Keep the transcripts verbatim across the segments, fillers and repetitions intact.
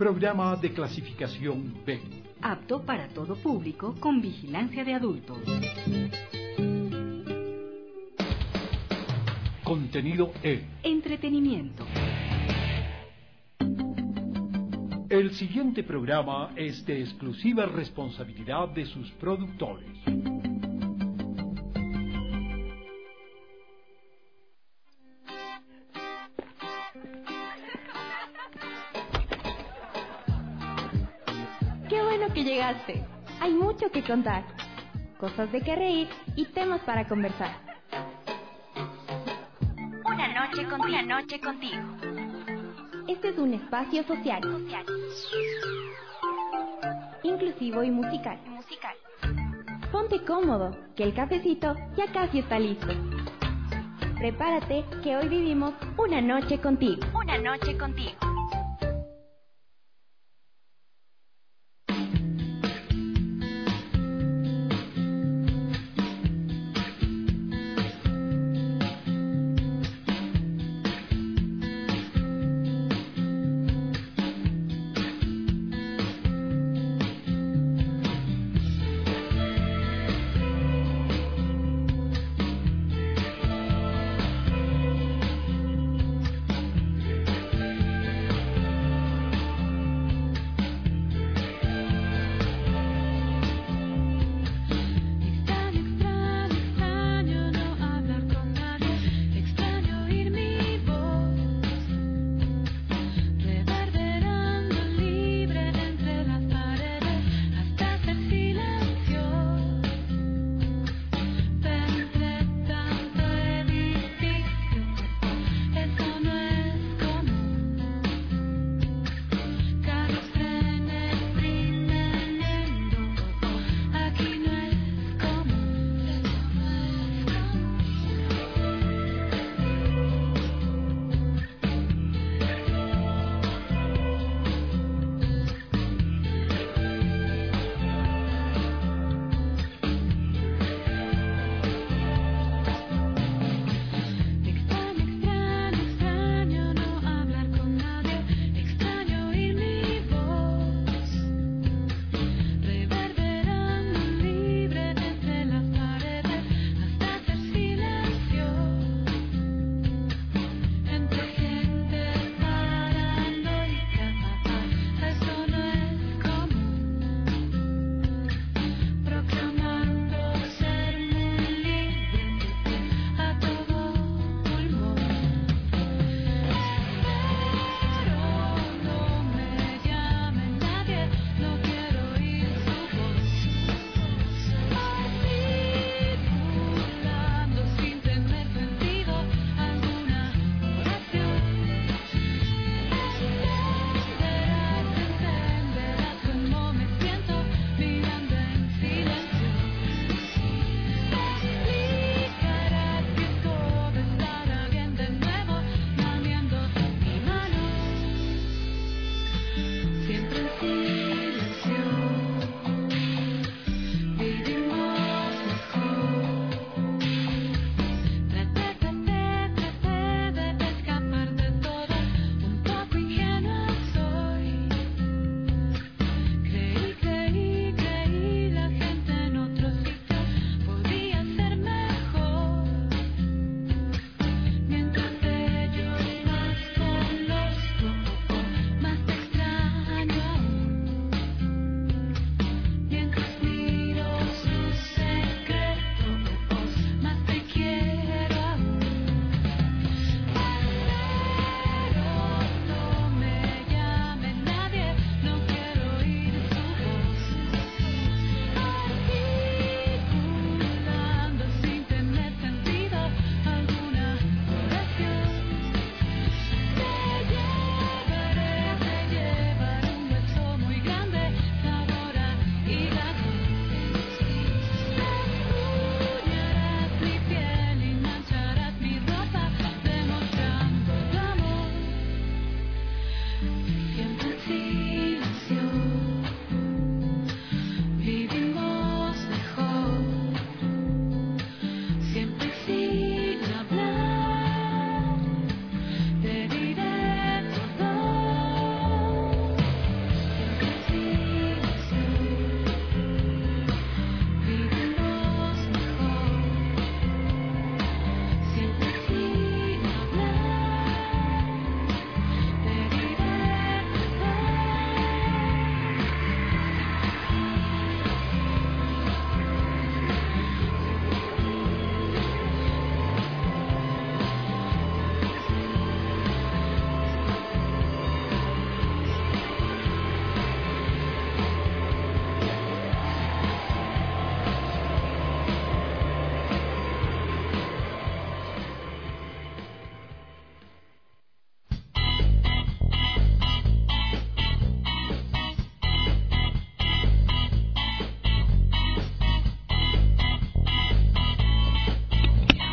Programa de clasificación B. Apto para todo público con vigilancia de adultos. Contenido E. Entretenimiento. El siguiente programa es de exclusiva responsabilidad de sus productores. Qué bueno que llegaste. Hay mucho que contar, cosas de que reír y temas para conversar. Una noche contigo. Una noche contigo. Este es un espacio social, Social. inclusivo y musical. Musical. Ponte cómodo, que el cafecito ya casi está listo. Prepárate, que hoy vivimos una noche contigo. Una noche contigo.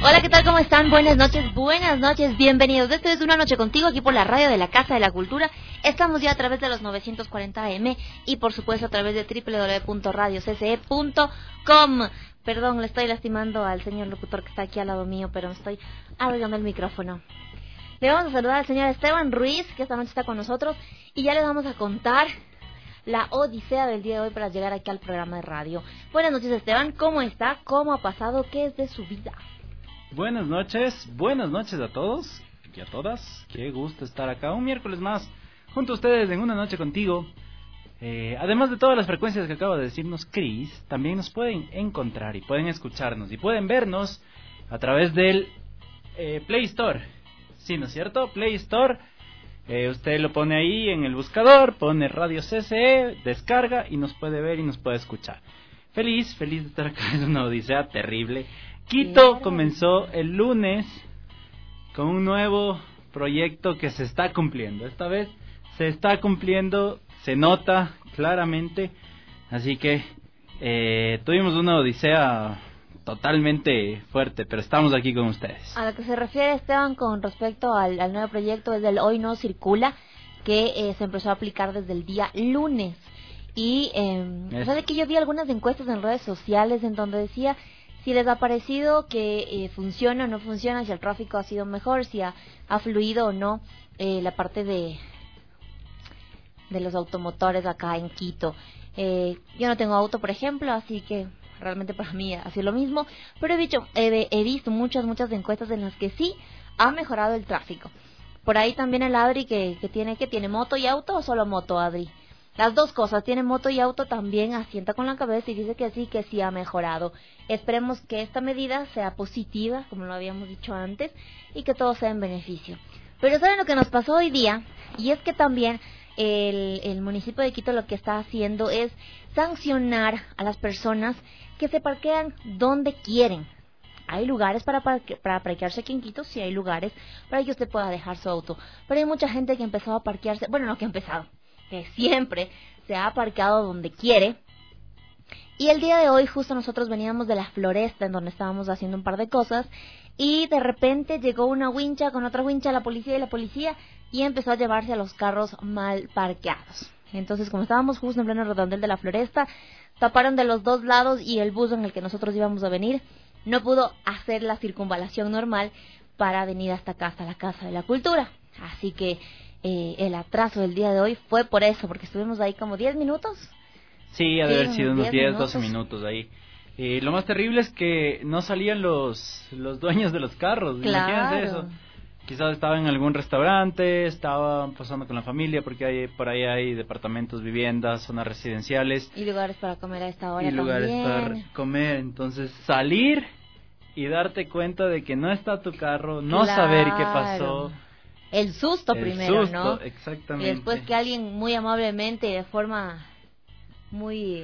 Hola, ¿qué tal? ¿Cómo están? Buenas noches, buenas noches, bienvenidos. Esto es Una Noche Contigo, aquí por la radio de la Casa de la Cultura. Estamos ya a través de los novecientos cuarenta A M y por supuesto a través de doble u doble u doble u punto radio c c e punto com. Perdón, le estoy lastimando al señor locutor que está aquí al lado mío, pero me estoy arreglando el micrófono. Le vamos a saludar al señor Esteban Ruiz, que esta noche está con nosotros, y ya le vamos a contar la odisea del día de hoy para llegar aquí al programa de radio. Buenas noches, Esteban, ¿cómo está? ¿Cómo ha pasado? ¿Qué es de su vida? Buenas noches, buenas noches a todos y a todas. Qué gusto estar acá un miércoles más junto a ustedes en Una Noche Contigo. Eh, además de todas las frecuencias que acaba de decirnos Chris, también nos pueden encontrar y pueden escucharnos y pueden vernos a través del eh, Play Store. Sí, ¿no es cierto? Play Store. Eh, usted lo pone ahí en el buscador, pone Radio C C E, descarga y nos puede ver y nos puede escuchar. Feliz, feliz de estar acá. Es una odisea terrible. Quito claro. Comenzó el lunes con un nuevo proyecto que se está cumpliendo. Esta vez se está cumpliendo, se nota claramente. Así que eh, tuvimos una odisea totalmente fuerte, pero estamos aquí con ustedes. A lo que se refiere Esteban con respecto al, al nuevo proyecto es del Hoy No Circula, que eh, se empezó a aplicar desde el día lunes. Y eh, sabe que yo vi algunas encuestas en redes sociales en donde decía si les ha parecido que eh, funciona o no funciona, si el tráfico ha sido mejor, si ha, ha fluido o no eh, la parte de de los automotores acá en Quito. Eh, yo no tengo auto, por ejemplo, así que realmente para mí ha sido lo mismo, pero he visto, he, he visto muchas, muchas encuestas en las que sí ha mejorado el tráfico. Por ahí también el Adri que, que tiene, que tiene moto y auto, o solo moto, Adri. Las dos cosas, tiene moto y auto, también asienta con la cabeza y dice que sí, que sí ha mejorado. Esperemos que esta medida sea positiva, como lo habíamos dicho antes, y que todo sea en beneficio. Pero ¿saben lo que nos pasó hoy día? Y es que también el, el municipio de Quito lo que está haciendo es sancionar a las personas que se parquean donde quieren. Hay lugares para, parque, para parquearse aquí en Quito, sí hay lugares para que usted pueda dejar su auto. Pero hay mucha gente que ha empezado a parquearse, bueno, no que ha empezado, que siempre se ha aparcado donde quiere. Y el día de hoy justo nosotros veníamos de la Floresta, en donde estábamos haciendo un par de cosas, y de repente llegó una wincha con otra wincha, la policía y la policía, y empezó a llevarse a los carros mal parqueados. Entonces, como estábamos justo en pleno redondel de la Floresta, taparon de los dos lados y el bus en el que nosotros íbamos a venir no pudo hacer la circunvalación normal para venir hasta acá, hasta la Casa de la Cultura. Así que Eh, el atraso del día de hoy fue por eso, porque estuvimos ahí como diez minutos. Sí, ha de haber sido unos diez, doce minutos ahí. Eh, lo más terrible es que no salían los los dueños de los carros. Claro. Imagínense eso. Quizás estaban en algún restaurante, estaban pasando con la familia, porque hay, por ahí hay departamentos, viviendas, zonas residenciales. Y lugares para comer a esta hora y lugares también. para comer. Entonces, salir y darte cuenta de que no está tu carro, no claro. saber qué pasó. El susto el primero, susto, ¿no? Exactamente. Y después que alguien muy amablemente, de forma muy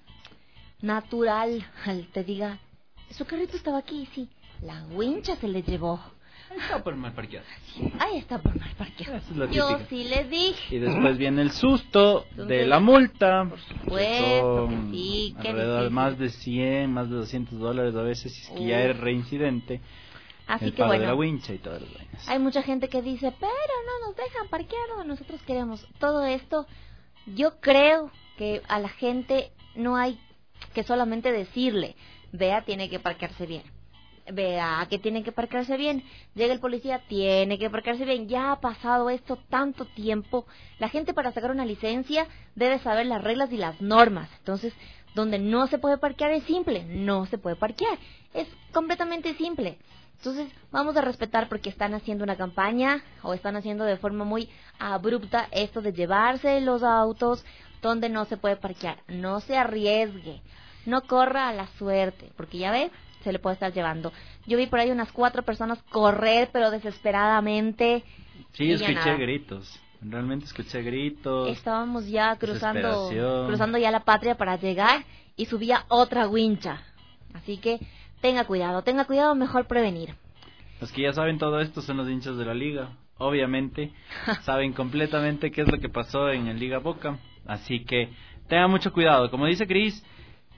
natural, te diga, su carrito estaba aquí, sí. La wincha se le llevó. Ahí está por mal parqueado. Ahí está por mal parqueado. Esa es la Yo típica. sí les dije. Y después viene el susto Entonces, de la multa. Por supuesto que sí. Qué alrededor de difícil. más de cien, más de doscientos dólares a veces, si es que uh. ya eres reincidente. Así el que pago bueno, de la wincha y todas las vainas. Hay mucha gente que dice, pero no nos dejan parquear donde nosotros queremos. Todo esto, yo creo que a la gente no hay que solamente decirle, vea, tiene que parquearse bien. Vea, que tiene que parquearse bien. Llega el policía, tiene que parquearse bien. Ya ha pasado esto tanto tiempo. La gente para sacar una licencia debe saber las reglas y las normas. Entonces, donde no se puede parquear es simple, no se puede parquear. Es completamente simple. Entonces, vamos a respetar porque están haciendo una campaña o están haciendo de forma muy abrupta esto de llevarse los autos donde no se puede parquear. No se arriesgue, no corra a la suerte, porque ya ve, se le puede estar llevando. Yo vi por ahí unas cuatro personas correr, pero desesperadamente. Sí, escuché nada. gritos. Realmente escuché gritos. Estábamos ya cruzando, cruzando ya la patria para llegar y subía otra wincha. Así que tenga cuidado, tenga cuidado, mejor prevenir. Los que ya saben todo esto son los hinchas de la liga. Obviamente saben completamente qué es lo que pasó en el Liga Boca. Así que tengan mucho cuidado. Como dice Chris,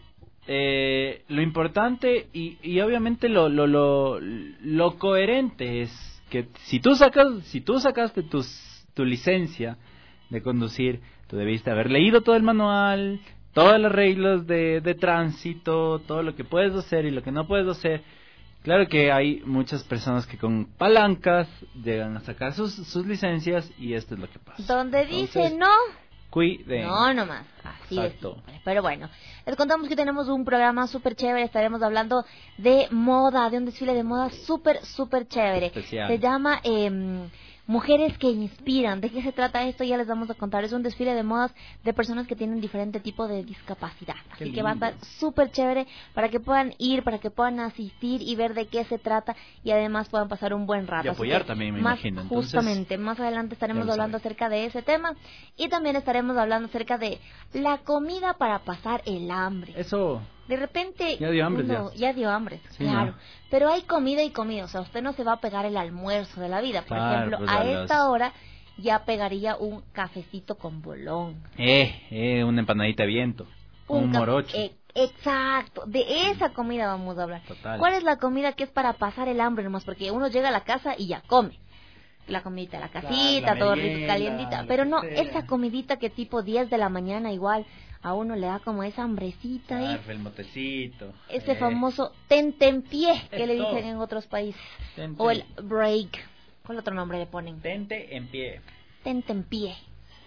eh, lo importante y, y obviamente lo, lo, lo, lo coherente es que si tú sacas, si tú sacaste tus, tu licencia de conducir, tú debiste haber leído todo el manual, todas las reglas de, de tránsito, todo lo que puedes hacer y lo que no puedes hacer. Claro que hay muchas personas que con palancas llegan a sacar sus, sus licencias y esto es lo que pasa. Donde Entonces, dice no, cuiden. no nomás, así Exacto. es. Pero bueno, les contamos que tenemos un programa súper chévere, estaremos hablando de moda, de un desfile de moda súper, súper chévere. Especial. Se llama eh, Mujeres que Inspiran. ¿De qué se trata esto? Ya les vamos a contar. Es un desfile de modas de personas que tienen diferente tipo de discapacidad. Qué Así que va a lindo. estar súper chévere para que puedan ir, para que puedan asistir y ver de qué se trata y además puedan pasar un buen rato. Y Así apoyar que también, me más, imagino. Entonces, justamente, más adelante estaremos ya lo hablando saben. acerca de ese tema y también estaremos hablando acerca de la comida para pasar el hambre. Eso, De repente Ya dio hambre, uno- ya. ya dio hambre, Sí, claro. ¿no? Pero hay comida y comida, o sea, usted no se va a pegar el almuerzo de la vida. Por Claro, ejemplo, pues, a a las- esta hora ya pegaría un cafecito con bolón. eh, eh, una empanadita de viento, con un ca- morocho. eh, exacto, de esa comida vamos a hablar. Total. ¿Cuál es la comida que es para pasar el hambre nomás? Porque uno llega a la casa y ya come. La comidita de la casita, Claro, la todo rico, merienda, calientita. lo Pero que no, sea. esa comidita que tipo diez de la mañana igual a uno le da como esa hambrecita ahí. Ah, el motecito. Ese eh. famoso tentempié que le Eso. dicen en otros países. Tente. O el break. ¿Cuál otro nombre le ponen? Tente en pie. Tentempié.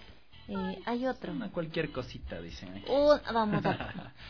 Eh, hay otro. Una cualquier cosita, dicen aquí. Un- vamos a...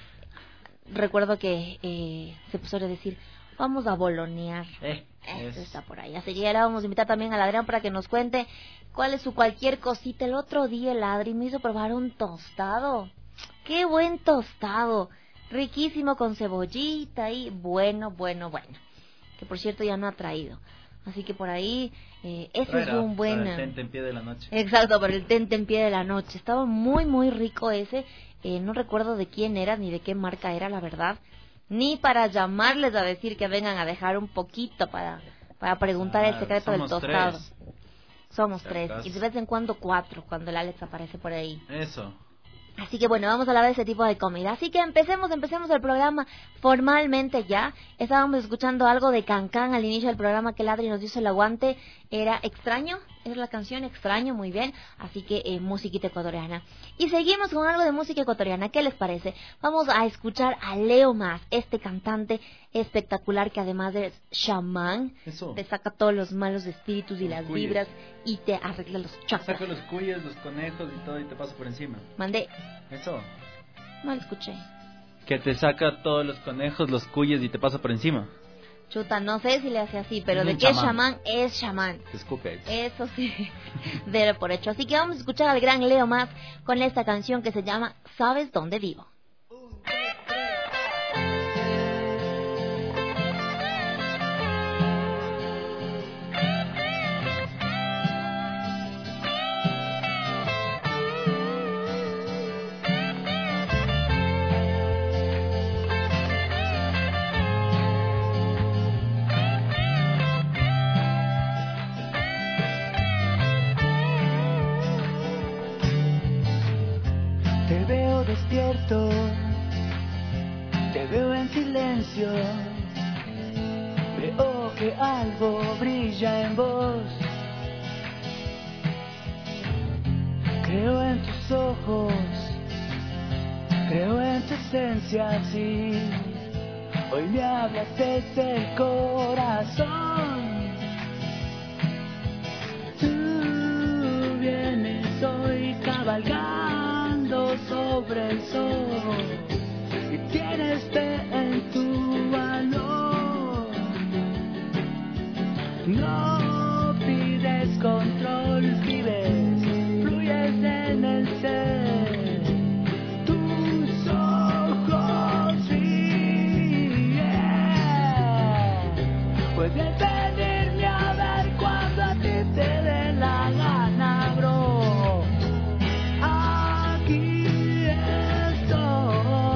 Recuerdo que eh, se suele decir, vamos a bolonear. Eh, Eso es- está por ahí. Así que ya le vamos a invitar también al Adrián para que nos cuente cuál es su cualquier cosita. El otro día el Adri me hizo probar un tostado. ¡Qué buen tostado! Riquísimo con cebollita y bueno, bueno, bueno. Que por cierto ya no ha traído. Así que por ahí, eh, ese Traerá, es un buen... para el tente en pie de la noche. Exacto, para el tente en pie de la noche. Estaba muy, muy rico ese. Eh, no recuerdo de quién era ni de qué marca era, la verdad. Ni para llamarles a decir que vengan a dejar un poquito para, para preguntar el Ah, secreto del somos tostado. tres. Somos Si tres. acaso. Y de vez en cuando cuatro, cuando el Alex aparece por ahí. Eso. Así que bueno, vamos a hablar de ese tipo de comida. Así que empecemos, empecemos el programa formalmente ya. Estábamos escuchando algo de Cancán al inicio del programa que el Adri nos hizo el aguante. Era Extraño, es la canción Extraño, muy bien. Así que eh, musiquita ecuatoriana. Y seguimos con algo de música ecuatoriana. ¿Qué les parece? Vamos a escuchar a Leo Mas, este cantante espectacular que además es chamán. Eso. Te saca todos los malos espíritus y Los las cuyes. vibras y te arregla los chakras. Saco los cuyes, los conejos y todo y te paso por encima. Mandé, Eso. no lo escuché. Que te saca todos los conejos, los cuyes y te pasa por encima. Chuta, no sé si le hace así, pero Es de un que es chamán. chamán, es chamán. Te escupe. Eso sí, de por hecho. Así que vamos a escuchar al gran Leo Mas con esta canción que se llama ¿Sabes dónde vivo? Te veo despierto, te veo en silencio, veo que algo brilla en vos. Creo en tus ojos, creo en tu esencia, sí. Hoy me hablas desde el corazón. Tú vienes hoy cabalgando sobre el sol y tienes fe en tu valor. No pides control, vives, fluyes en el ser. Tus ojos ríen. Puedes venirme a ver cuando a ti te dé la gana, bro. Aquí estoy.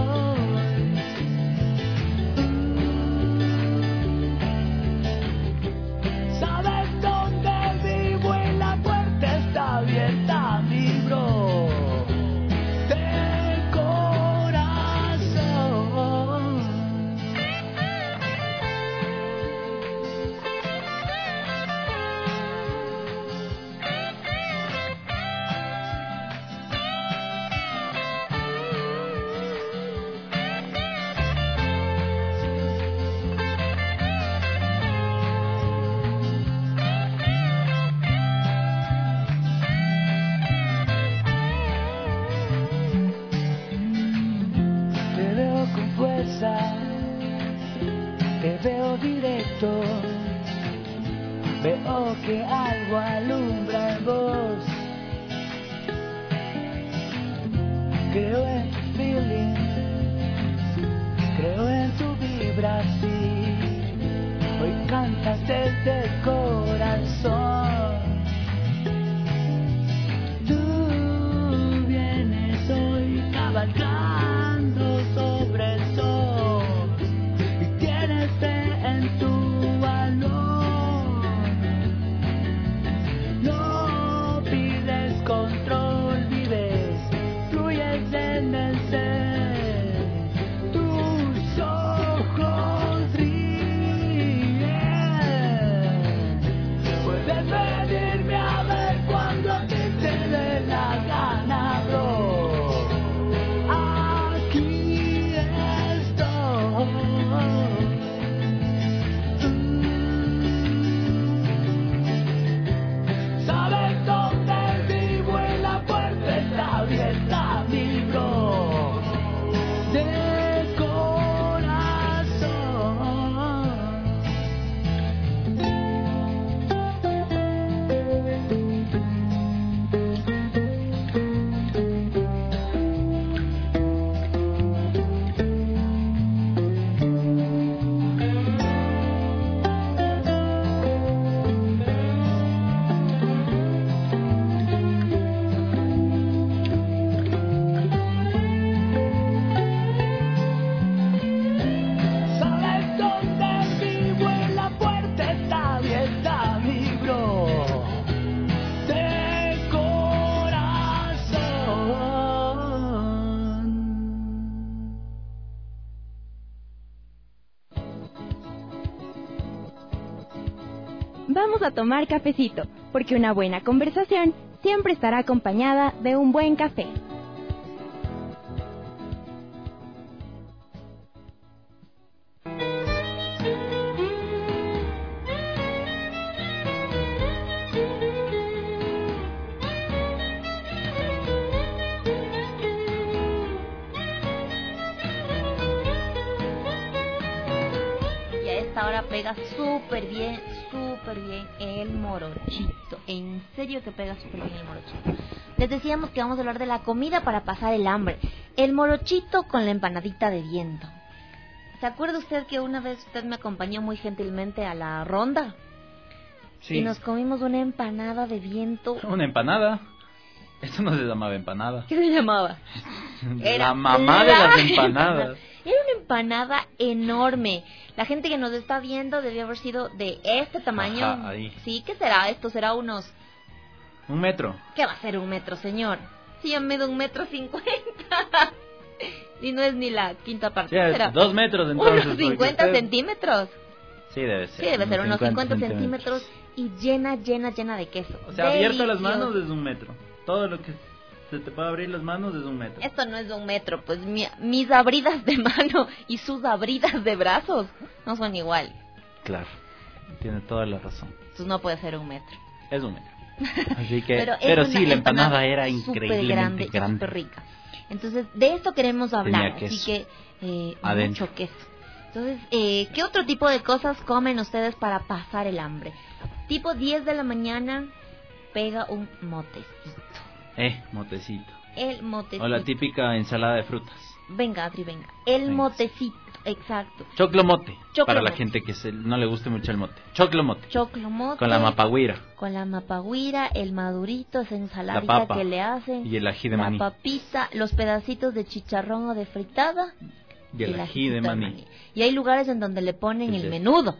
Creo en tu feeling, creo en tu vibra, sí. Hoy cantas desde el corazón. Tú vienes hoy cabalgando sobre el sol y tienes fe en tu valor. No pides control, vives, fluyes en el ser. Tus ojos brillan. Puedes venirme a ver cuando a ti te dé la gana, bro. Aquí estoy. Sabes dónde vivo, en la puerta está abierta, mi bro, de corazón. Sabes dónde vivo, en la puerta está abierta, mi bro, de corazón. Vamos a tomar cafecito, porque una buena conversación siempre estará acompañada de un buen café. Y a esta hora pega súper bien, súper bien el morochito. En serio que pega súper bien el morochito. Les decíamos que vamos a hablar de la comida para pasar el hambre. El morochito con la empanadita de viento. ¿Se acuerda usted que una vez usted me acompañó muy gentilmente a la ronda? Sí. Y nos comimos una empanada de viento. Una empanada. Eso no se llamaba empanada. ¿Qué se llamaba? La mamá de las empanadas. Era una empanada enorme. La gente que nos está viendo debió haber sido de este tamaño. Ajá, ahí. Sí, ¿qué será? Esto será unos... Un metro. ¿Qué va a ser un metro, señor? Si yo mido un metro cincuenta. Y no es ni la quinta parte. Sí, ¿Qué será? dos metros entonces. Unos porque cincuenta usted- centímetros. Sí, debe ser. Sí, debe ser unos cincuenta centímetros. Y llena, llena, llena de queso. O sea, abierto las Delicioso. manos es un metro. Todo lo que se te puede abrir las manos es un metro. Esto no es de un metro, pues mi- mis abridas de mano y sus abridas de brazos no son igual. Claro, tiene toda la razón. Entonces no puede ser un metro. Es un metro. Así que, Pero, pero, es sí, una la empanada era súper increíblemente grande, grande. súper rica. Entonces, de esto queremos hablar, Tenía así queso. que eh, Adentro. mucho queso. Entonces, eh, ¿qué otro tipo de cosas comen ustedes para pasar el hambre? Tipo diez de la mañana, pega un motecito. Eh, motecito. El motecito. O la típica ensalada de frutas. Venga, Adri, venga. El Venga. motecito, exacto. Choclomote. Choclomote. Para la gente que se, no le guste mucho el mote. Choclomote. Choclomote. Con la mapagüira. Con la mapagüira, el madurito, esa La ensaladita papa. que le hacen. Y el ají de la maní. papita, los pedacitos de chicharrón o de fritada. Y el ají ajicito de maní. Y hay lugares en donde le ponen El el de- menudo.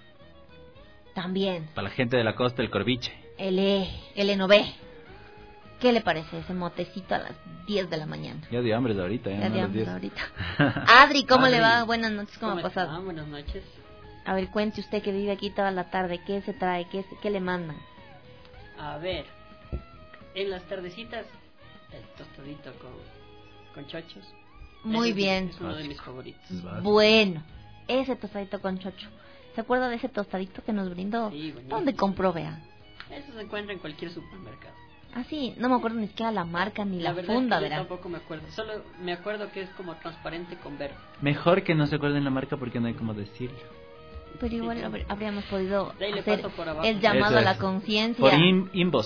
También. Para la gente de la costa, el corviche. El E, el enové. ¿Qué le parece ese motecito a las diez de la mañana? Ya de hambre de ahorita. Ya, Ya no de a las hambre diez. ahorita. Adri, ¿cómo Adri. le va? Buenas noches, ¿cómo, ¿Cómo ha pasado? están? Buenas noches. A ver, cuente usted que vive aquí toda la tarde. ¿Qué se trae? ¿Qué, se- qué le mandan? A ver, en las tardecitas, el tostadito con, con chochos. Muy Ese es- bien. Es uno de mis favoritos. Bueno, ese tostadito con chocho. ¿Se acuerda de ese tostadito que nos brindó? Sí, buenísimo. ¿Dónde compró, vea? Eso se encuentra en cualquier supermercado. Ah, sí, no me acuerdo ni siquiera la marca ni la, verdad funda, es que yo verá. tampoco me acuerdo. Solo me acuerdo que es como transparente con verde. Mejor que no se acuerden la marca porque no hay como decirlo. Pero igual habr- habríamos podido De ahí le hacer paso por abajo. el llamado Eso a la es. conciencia. Por in- inbox.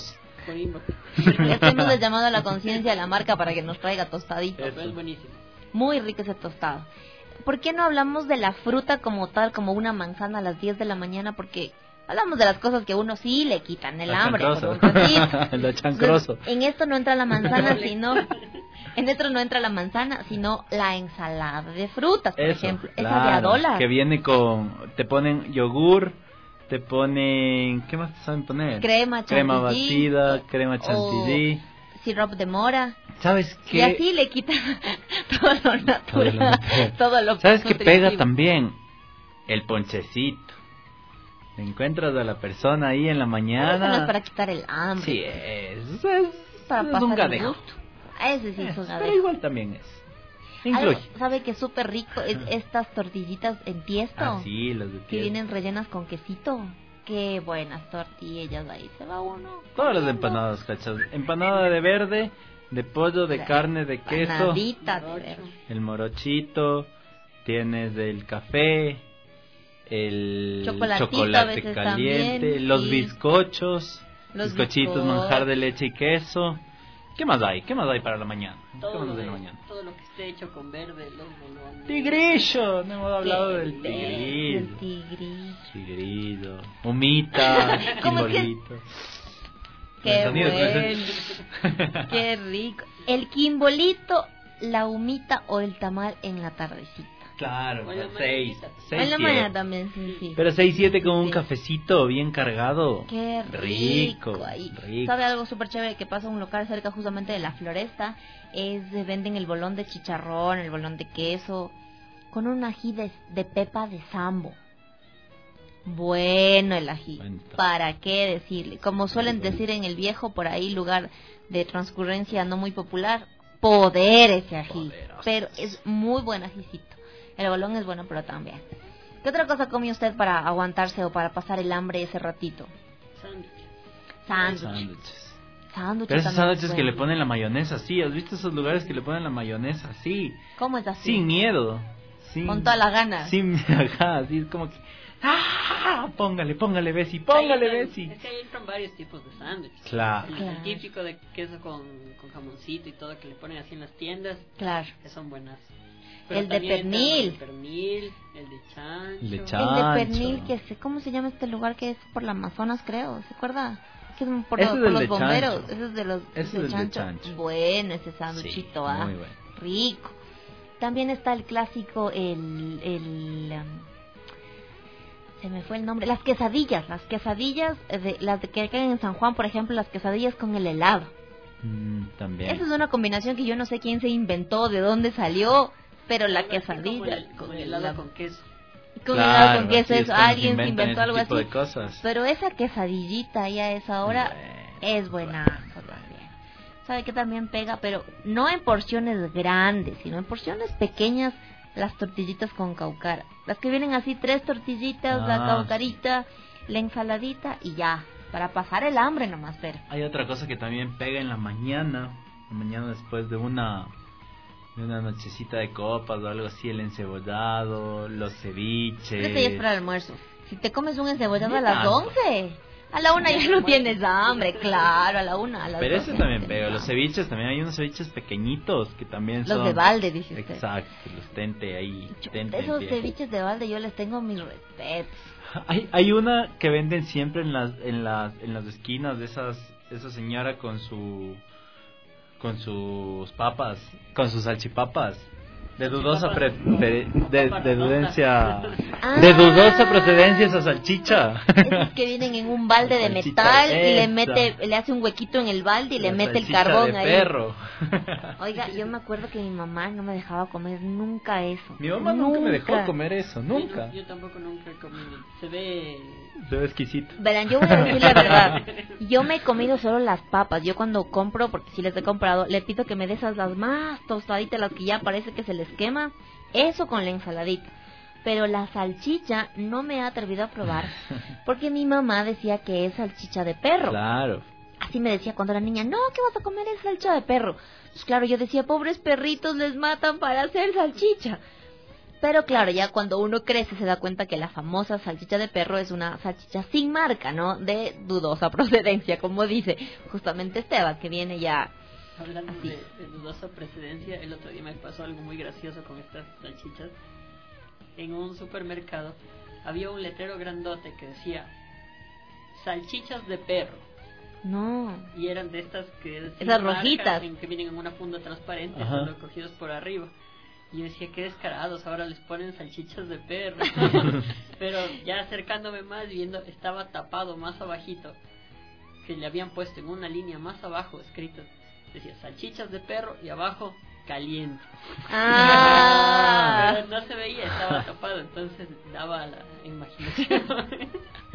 por inbox. Ya hemos de llamado a la conciencia de la marca para que nos traiga tostaditos. Eso es buenísimo. Muy rico ese tostado. ¿Por qué no hablamos de la fruta como tal, como una manzana a las diez de la mañana? Porque hablamos de las cosas que uno sí le quitan el Lo hambre. chancroso. Por un ratito. Lo chancroso. Entonces, en esto no entra la manzana, sino... En esto no entra la manzana, sino la ensalada de frutas, por Eso, ejemplo. claro, Esa de a dólar. que viene con... Te ponen yogur, te ponen... ¿Qué más te saben poner? Crema chantilly. Crema batida, crema chantilly. Sirope de mora. ¿Sabes qué? Y así le quitan todo lo natural, todo lo ¿Sabes qué nutritivo. pega también? El ponchecito. Encuentras a la persona ahí en la mañana. Eso no es para quitar el hambre. Sí, es, es, para es pasar un el gadejo. gusto. Ese sí es Es, un pero gadejo. igual también es. Algo, Incluye. ¿sabe que es súper rico? Es estas tortillitas en tiesto. Ah, sí, las de Que tiesto. vienen rellenas con quesito. Qué buenas tortillas, ahí se va uno. Todas las comiendo. empanadas, cachas. Empanada de verde, de pollo, de La carne, de queso. Empanadita de verde. El morochito. Tienes del café. El Chocolatito a chocolate veces caliente. también, los sí. bizcochos. Los bizcochitos, bizcochos. manjar de leche y queso. ¿Qué más hay? ¿Qué más hay para la mañana? ¿Qué Todo más lo, hay de de- la mañana? todo lo que esté hecho con verde, los bolones. Tigrillo, no hemos hablado Qué del bello, tigrillo. el tigrillo. Tigrillo, humita, ¿Cómo es que- quimbolito. Qué El sonido que bueno. Qué rico. El quimbolito, la humita o el tamal en la tardecita. Claro, O en la seis, mañanita. seis, en la siete. mañana también, sí, sí. Pero seis, siete con un Sí. cafecito bien cargado. Qué rico, Rico, ahí. rico. ¿Sabe algo súper chévere que pasa en un local cerca justamente de la Floresta? Es de- venden el bolón de chicharrón, el bolón de queso, con un ají de, de pepa de sambo. Bueno el ají, Bueno. ¿para qué decirle? Como suelen bueno. decir en el viejo, por ahí lugar de transcurrencia no muy popular, poder ese ají. Poderoso. Pero es muy buen ajicito. El bolón es bueno, pero también. ¿Qué otra cosa come usted para aguantarse o para pasar el hambre ese ratito? Sándwich. Sándwich. Sándwiches. Sándwich Pero esos también sándwiches es que le bueno. ponen la mayonesa, sí. ¿Has visto esos lugares que le ponen la mayonesa? Sí. ¿Cómo es así? Sin miedo. Sin, Con toda la gana. Sin, ajá, así es como que... ¡Ah! Póngale, póngale, Bessie, póngale, Ahí entran- Bessie. Es que ahí entran varios tipos de sándwiches. Claro. El, Claro. el típico de queso con, con jamoncito y todo que le ponen así en las tiendas, Claro. que son buenas. El de también entran pernil. El de pernil, el de chancho. El de El chancho. de pernil, que sé, ¿cómo se llama este lugar que es por la Amazonas, creo? ¿Se acuerda? Que es por, Ese los- es por el los de bomberos. chancho. Ese es de los Ese es el de chancho. chancho. Bueno, ese sándwichito, Sí, ah. muy bueno. Rico. También está el clásico, el... el um, se me fue el nombre. Las quesadillas. Las quesadillas, eh, de, las de que quedan en San Juan, por ejemplo, las quesadillas con el helado. Mm, también. Esa es una combinación que yo no sé quién se inventó, de dónde salió, pero la Algo así quesadilla Como el, como el helado con queso. con Claro, helado con queso, así es eso, como se alguien se inventan inventó ese algo tipo así. de cosas. Pero esa quesadillita ahí a esa hora Bueno, es buenazo también. Sabe que también pega, pero no en porciones grandes, sino en porciones pequeñas, las tortillitas con caucara. Las que vienen así, tres tortillitas, la Ah, caucarita, la ensaladita y ya, para pasar el hambre nomás, pero. Hay otra cosa que también pega en la mañana, la mañana después de una de una nochecita de copas o algo así, el encebollado, los ceviches. Pero ese ya es para el almuerzo. Si te comes un encebollado a Ni las tanto. once, a la una ya no tienes hambre, claro, a la una, a las Pero doce ese también no pega. tienes Los hambre. ceviches también hay unos ceviches pequeñitos que también Los son de balde, dice usted. Exacto, los tente ahí, Chuta, tente. esos tente. ceviches de balde yo les tengo mis respetos. Hay, hay una que venden siempre en las en las en las esquinas de esas esa señora con su con sus papas, con sus salchipapas de dudosa pre- pre- de, de dudencia Ah. de dudosa procedencia esa salchicha. Esos que vienen en un balde de Salchicha metal y le esa. mete, le hace un huequito en el balde y le La mete el salchicha carbón de ahí. perro. Oiga, yo me acuerdo que mi mamá no me dejaba comer nunca eso. Mi mamá nunca, me dejó Nunca. comer eso, nunca. Yo, yo tampoco nunca he comido. Se ve... Se ve exquisito. Verán, yo voy a decir la verdad. Yo me he comido solo las papas. Yo cuando compro, porque si les he comprado, le pido que me dé esas las más tostaditas, las que ya parece que se les quema. Eso con la ensaladita. Pero la salchicha no me ha atrevido a probar, porque mi mamá decía que es salchicha de perro. Claro. Así me decía cuando era niña, no, ¿qué vas a comer? Es salchicha de perro. Pues claro, yo decía, pobres perritos, les matan para hacer salchicha. Pero claro, ya cuando uno crece se da cuenta que la famosa salchicha de perro es una salchicha sin marca, ¿no? De dudosa procedencia, como dice justamente Esteban, que viene ya Hablando así. de, de dudosa procedencia, el otro día me pasó algo muy gracioso con estas salchichas. En un supermercado había un letrero grandote que decía salchichas de perro. No. Y eran de estas que Esas marca, rojitas. en que vienen en una funda transparente, Ajá. solo cogidos por arriba. Y yo decía, qué descarados, ahora les ponen salchichas de perro. Pero ya acercándome más, viendo, estaba tapado más abajito, que le habían puesto en una línea más abajo escrito, decía salchichas de perro y abajo caliente. Ah. Pero no se veía, estaba tapado, entonces daba la imaginación.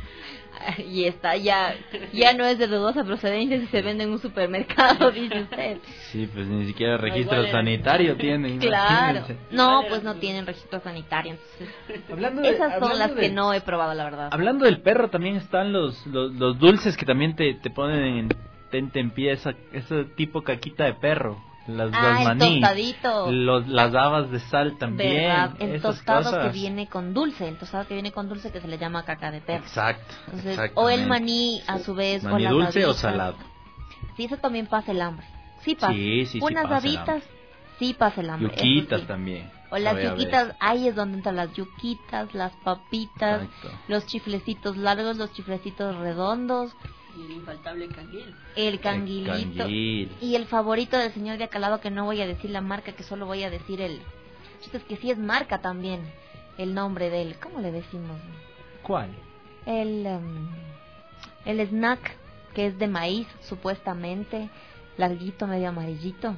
Y está, ya ya no es de dudosa procedencia si se vende en un supermercado, dice usted. Sí, pues ni siquiera registro igual era- sanitario tienen. Claro. imagínense. No, Igual pues era- no tienen registro sanitario, entonces Hablando de- esas son hablando las de- que no he probado, la verdad. Hablando del perro, también están los, los, los dulces que también te, te ponen en tentempié, esa, ese tipo caquita de perro. Las, Ah, los el maní, tostadito. los, las habas de sal también. ¿Verdad? El esas tostado cosas. que viene con dulce, el tostado que viene con dulce que se le llama caca de perro. Exacto. Entonces, exactamente. o el maní a su vez, ¿Maní o las dulce o habitas. salado? Sí, eso también pasa el hambre. Sí pasa. Sí, sí, sí Unas pasa el habitas, sí pasa el hambre. eso Yuquitas sí. también. O las Sabe a yuquitas, ahí es donde entran las yuquitas, las papitas, Exacto. los chiflecitos largos, los chiflecitos redondos, Y el infaltable canguil. el canguilito. El canguil. Y el favorito del señor de Acalado, que no voy a decir la marca, que solo voy a decir el... Chiste, es que sí es marca también, el nombre del... ¿Cómo le decimos? ¿Cuál? El, um, el snack, que es de maíz, supuestamente, larguito, medio amarillito.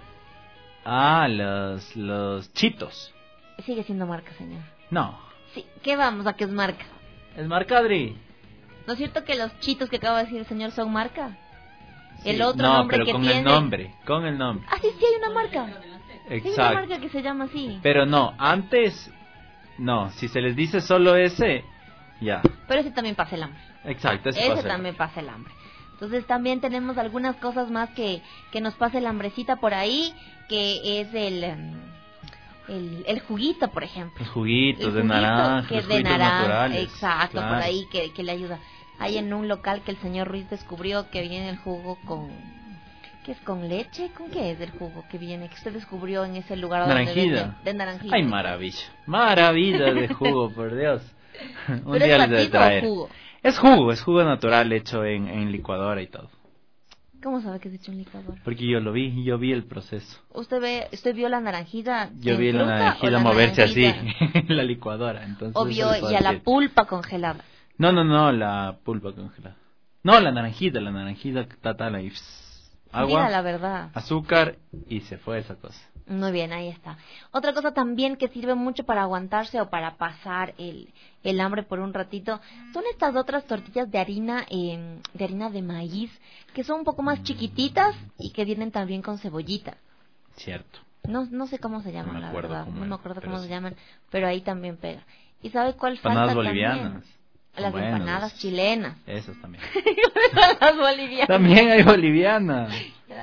Ah, los, los chitos. Sigue siendo marca, señor. No. Sí, ¿qué vamos a que es marca? ¿Es marca, Adri? ¿No es cierto que los chitos que acaba de decir el señor son marca? Sí. El otro no, nombre pero que con tiene... el nombre, con el nombre. Ah, sí, sí hay una marca. Sí, hay una Exacto. marca que se llama así. Pero no, antes, no, si se les dice solo ese, ya. Pero ese también pasa el hambre. Exacto, ese, Ese pasa. también pasa el hambre. Entonces también tenemos algunas cosas más que, que nos pasa el hambrecita por ahí, que es el... em, El, el juguito, por ejemplo. Los juguitos El de juguito naranja, que los es de juguitos naranja, naturales. exacto, claro. por ahí que, que le ayuda. Hay en un local que el señor Ruiz descubrió que viene el jugo con... ¿Qué es? ¿Con leche? ¿Con qué es el jugo que viene? Que usted descubrió en ese lugar donde Naranjida. venden- de naranjida. Ay, maravilla. Maravilla de jugo, por Dios. Un ¿Pero día es les voy a batido traer. o jugo? Es jugo, es jugo natural hecho en, en licuadora y todo. ¿Cómo sabe que es hecho un licuador? Porque yo lo vi, yo vi el proceso. ¿Usted ve, usted vio la naranjida Yo en vi la fruta o naranjida la moverse naranjida- así en la licuadora. Entonces O vio eso le puedo ya la decir. pulpa congelada? No, no, no, la pulpa congelada. No, la naranjida, la naranjida tatala y pss, agua, Diga la verdad. azúcar y se fue esa cosa. Muy bien, ahí está. Otra cosa también que sirve mucho para aguantarse o para pasar el, el hambre por un ratito son estas otras tortillas de harina eh, de harina de maíz que son un poco más chiquititas y que vienen también con cebollita. Cierto. No no sé cómo se llaman, me la acuerdo verdad. cómo No me era, acuerdo pero cómo sí. se llaman, pero ahí también pega. ¿Y sabe cuál falta Empanadas también? bolivianas. Son Las buenas, empanadas los- chilenas. Esas también. Las bolivianas. También hay bolivianas.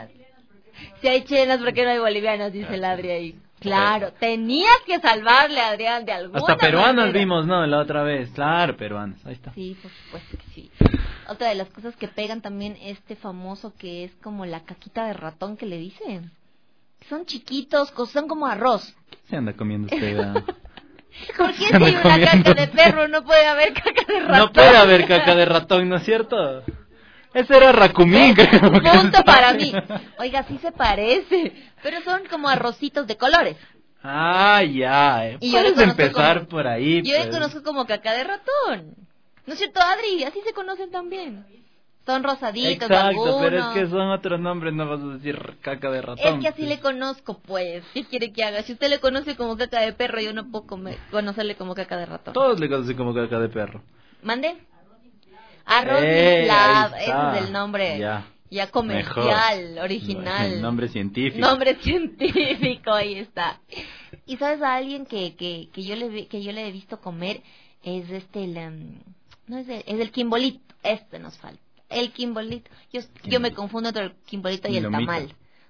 Si hay chilenas, ¿por qué no hay bolivianas? Dice el Adri ahí. Claro, tenías que salvarle, Adrián, de alguna Hasta peruanas manera. vimos, ¿no? La otra vez. Claro, peruanas. Ahí está. Sí, por supuesto que sí. Otra de las cosas que pegan también este famoso que es como la caquita de ratón que le dicen. Son chiquitos, co- son como arroz. Se anda comiendo usted. ah? ¿Por qué si Se anda hay una comiendo. caca de perro no puede haber caca de ratón? No puede haber caca de ratón, ¿no es cierto? Ese era Racumín, creo. que Punto estaba. para mí. Oiga, sí se parece, pero son como arrocitos de colores. Ah, ya. eh. Y yo le Puedes conozco empezar como- por ahí. Yo le pues. conozco como caca de ratón. ¿No es cierto, Adri? Así se conocen también. Son rosaditos Exacto, algunos. pero es que son otros nombres, no vas a decir caca de ratón. Es que así le conozco, pues. ¿Qué quiere que haga? Si usted le conoce como caca de perro, yo no puedo comer- conocerle como caca de ratón. Todos le conocen como caca de perro. ¿Mande? Arroz Eh, inflado, ahí ese está. es el nombre Ya. ya comercial, Mejor. original. El nombre científico. Nombre científico, ahí está. Y sabes a alguien que que que yo le vi- que yo le he visto comer es este el em, no es el, es el quimbolito, este nos falta. El quimbolito. Yo yo me confundo entre el quimbolito y el Lomito. tamal.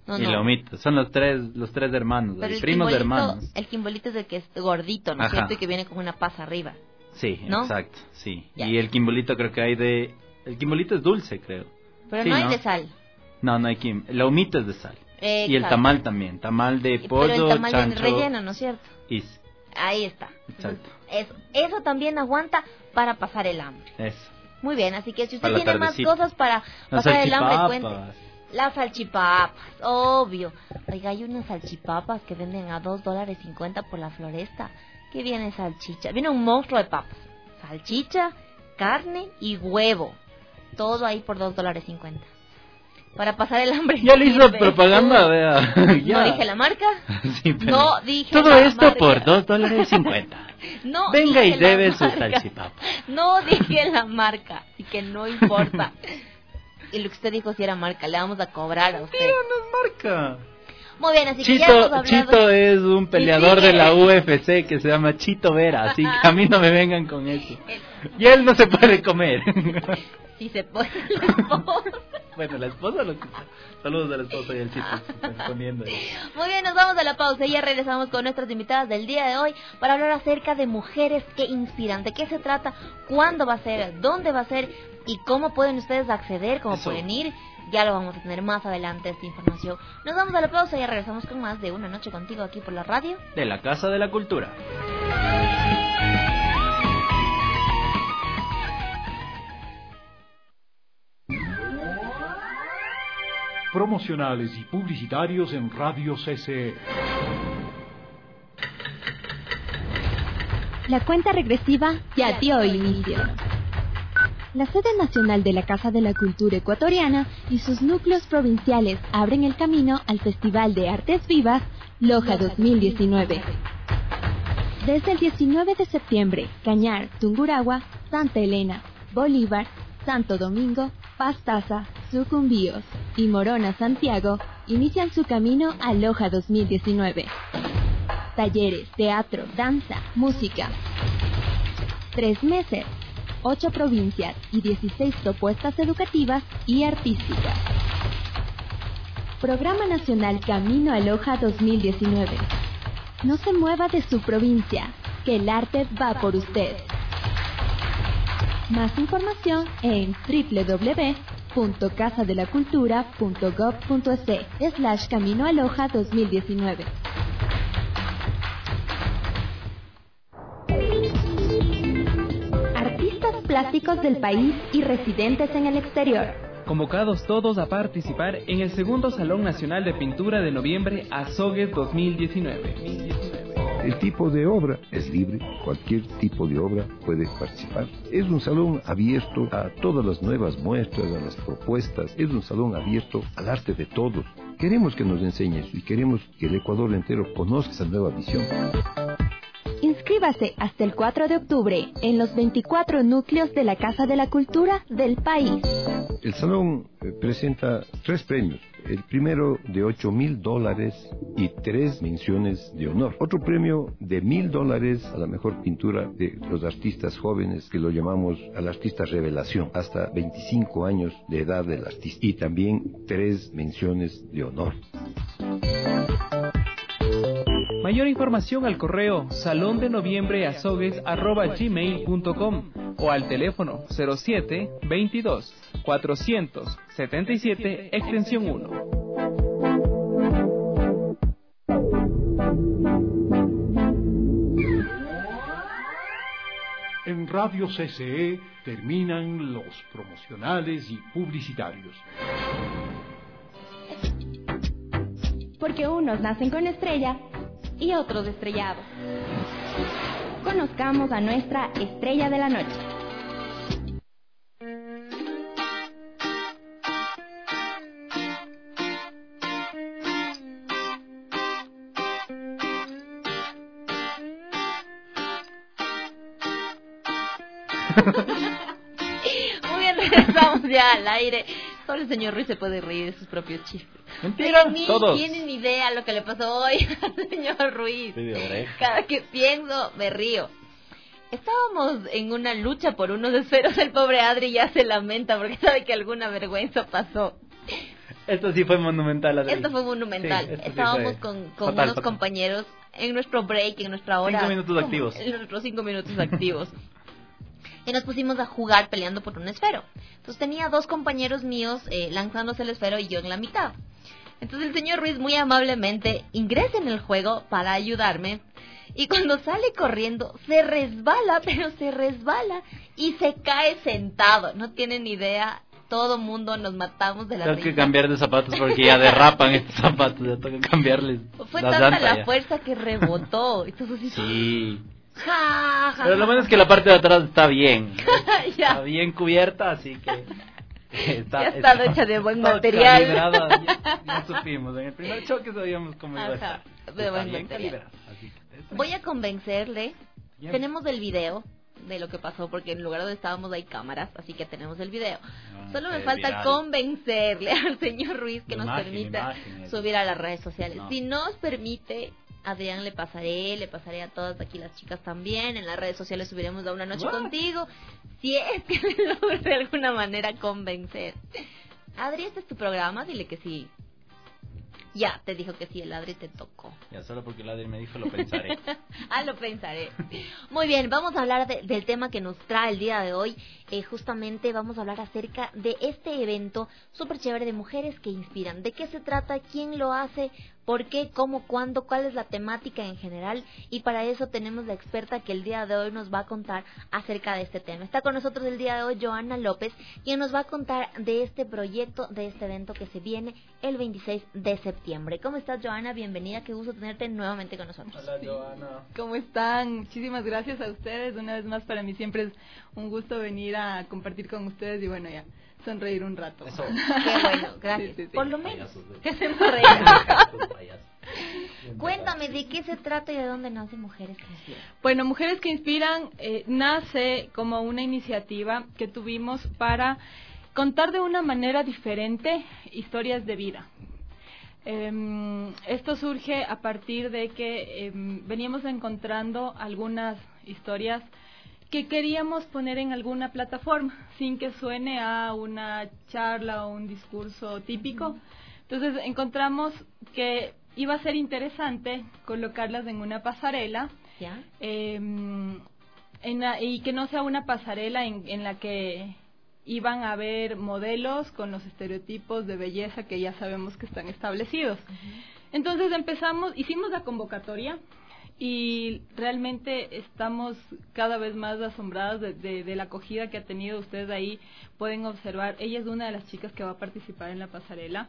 No, y no. lomito. Son los tres los tres hermanos, Pero ahí, el primos quimbolito- hermanos. El quimbolito es el que es gordito, ¿no es Ajá. cierto? Y que viene con una pasa arriba. Sí, ¿no? exacto, sí. Ya. Y el quimbolito creo que hay de... El quimbolito es dulce, creo. Pero Sí, no hay ¿no? de sal. No, no hay quim... El lomito es de sal. Eh, Y el exacto. tamal también. Tamal de Pero pollo, el tamal chancho... de relleno, ¿no es cierto? Y... Ahí está. Exacto. Eso, eso también aguanta para pasar el hambre. Eso. Muy bien, así que si usted Para la tiene más tardecita. cosas para Las pasar el hambre, cuente. salchipapas. Las salchipapas, obvio. Oiga, hay unas salchipapas que venden a dos dólares cincuenta por la floresta. ¿Qué viene salchicha? Viene un monstruo de papas. Salchicha, carne y huevo. Todo ahí por dos dólares cincuenta. Para pasar el hambre. Ya le hizo sirve. propaganda, vea. Ya. ¿No dije la marca? Sí, pero- No dije Todo la esto marca. por dos dólares cincuenta. No Venga y dije la lleve su marca. salchipapa. No dije la marca, así que no importa. Y lo que usted dijo si era marca, le vamos a cobrar a usted. Marca. Muy bien, así que ya hemos Chito, hablado. Chito es un peleador sigue. de la U F C que se llama Chito Vera, así que a mí no me vengan con eso. Y él no se puede comer. Sí se puede. la esposa. Bueno, la esposa lo que... Saludos a la esposa y al Chito respondiendo ahí. Muy bien, nos vamos a la pausa y ya regresamos con nuestras invitadas del día de hoy para hablar acerca de mujeres que inspiran. ¿De qué se trata? ¿Cuándo va a ser? ¿Dónde va a ser? ¿Y cómo pueden ustedes acceder? ¿Cómo Eso. pueden ir? Ya lo vamos a tener más adelante esta información. Nos vamos a la pausa y ya regresamos con más de Una Noche Contigo aquí por la radio. De la Casa de la Cultura. Promocionales y publicitarios en Radio C C E. La cuenta regresiva ya dio inicio. La sede nacional de la Casa de la Cultura Ecuatoriana y sus núcleos provinciales abren el camino al Festival de Artes Vivas Loja dos mil diecinueve. Desde el diecinueve de septiembre, Cañar, Tungurahua, Santa Elena, Bolívar, Santo Domingo, Pastaza, Sucumbíos y Morona, Santiago, inician su camino a Loja dos mil diecinueve. Talleres, teatro, danza, música. Tres meses, ocho provincias y dieciséis propuestas educativas y artísticas. Programa Nacional Camino a Loja dos mil diecinueve. No se mueva de su provincia, que el arte va por usted. Más información en doble u doble u doble u punto casa de la cultura punto gob punto es slash Camino a Loja dos mil diecinueve. Artistas plásticos del país y residentes en el exterior. Convocados todos a participar en el segundo Salón Nacional de Pintura de Noviembre Azogues dos mil diecinueve. El tipo de obra es libre, cualquier tipo de obra puede participar. Es un salón abierto a todas las nuevas muestras, a las propuestas. Es un salón abierto al arte de todos. Queremos que nos enseñes y queremos que el Ecuador entero conozca esa nueva visión. Inscríbase hasta el cuatro de octubre en los veinticuatro núcleos de la Casa de la Cultura del país. El salón eh, presenta tres premios. El primero de ocho mil dólares y tres menciones de honor. Otro premio de mil dólares a la mejor pintura de los artistas jóvenes, que lo llamamos al artista revelación, hasta veinticinco años de edad del artista. Y también tres menciones de honor. Mayor información al correo salón de noviembre azogues arroba gmail punto com o al teléfono cero siete veintidós cuatrocientos setenta y siete extensión uno. En Radio C C E terminan los promocionales y publicitarios. Porque unos nacen con estrella y otros estrellados. Conozcamos a nuestra estrella de la noche. Muy bien, regresamos ya al aire. Solo el señor Ruiz se puede reír de sus propios chistes. Mentira, Ni todos. tienen idea lo que le pasó hoy al señor Ruiz. Sí, de oreja. Cada que pienso, me río. Estábamos en una lucha por unos esferos. El pobre Adri ya se lamenta porque sabe que alguna vergüenza pasó. Esto sí fue monumental, Adri. Esto fue monumental. Sí, esto Estábamos sí con, con fatal, unos fatal. compañeros en nuestro break, en nuestra hora. Cinco minutos ¿cómo? activos. En nuestros cinco minutos activos. Y nos pusimos a jugar peleando por un esfero. Entonces tenía dos compañeros míos eh, lanzándose el esfero y yo en la mitad. Entonces el señor Ruiz muy amablemente ingresa en el juego para ayudarme. Y cuando sale corriendo, se resbala, pero se resbala y se cae sentado. No tienen idea, todo mundo nos matamos de la Tengo risa. que cambiar de zapatos porque ya derrapan estos zapatos, ya tengo que cambiarles. Fue la tanta llanta la ya. fuerza que rebotó. Entonces así, Sí. ja, ja, Pero lo ja. bueno es que la parte de atrás está bien. Ya. Está bien cubierta, así que... Está, Ya está hecha de buen está material. calibrada, ya, ya supimos. En el primer choque sabíamos cómo iba a Ajá, estar. de Está buen bien material. calibrada, así que está Voy bien. a convencerle. Bien. Tenemos el video de lo que pasó, porque en el lugar donde estábamos hay cámaras, así que tenemos el video. No, Solo me es falta viral. convencerle al señor Ruiz que nos Imagen, permita imágenes. subir a las redes sociales. No. Si nos permite, Adrián le pasaré, le pasaré a todas aquí las chicas también. En las redes sociales subiremos a Una Noche What? Contigo. Si es que me logro de alguna manera convencer. Adri, este es tu programa, dile que sí. Ya, te dijo que sí, el Adri te tocó. Ya, solo porque el Adri me dijo lo pensaré. Ah, lo pensaré. Muy bien, vamos a hablar de- del tema que nos trae el día de hoy. Eh, justamente vamos a hablar acerca de este evento súper chévere de mujeres que inspiran. ¿De qué se trata? ¿Quién lo hace? ¿Por qué? ¿Cómo? ¿Cuándo? ¿Cuál es la temática en general? Y para eso tenemos la experta que el día de hoy nos va a contar acerca de este tema. Está con nosotros el día de hoy Joana López, quien nos va a contar de este proyecto, de este evento que se viene el veintiséis de septiembre. ¿Cómo estás, Joana? Bienvenida, qué gusto tenerte nuevamente con nosotros. Hola, Joana. ¿Cómo están? Muchísimas gracias a ustedes. Una vez más, para mí siempre es un gusto venir a compartir con ustedes y bueno, ya, sonreír un rato. Eso. Qué bueno, gracias. Sí, sí, sí. Por lo menos, Payasos, ¿eh? que se me reír. Cuéntame, ¿de qué se trata y de dónde nace Mujeres que Inspiran? Bueno, Mujeres que Inspiran eh, nace como una iniciativa que tuvimos para contar de una manera diferente historias de vida. Eh, esto surge a partir de que eh, veníamos encontrando algunas historias que queríamos poner en alguna plataforma sin que suene a una charla o un discurso típico. Entonces encontramos que iba a ser interesante colocarlas en una pasarela. ¿Ya? Eh, en la, y que no sea una pasarela en, en la que iban a haber modelos con los estereotipos de belleza que ya sabemos que están establecidos. Uh-huh. Entonces empezamos, hicimos la convocatoria y realmente estamos cada vez más asombradas de, de, de la acogida que ha tenido. Ustedes ahí pueden observar, ella es una de las chicas que va a participar en la pasarela.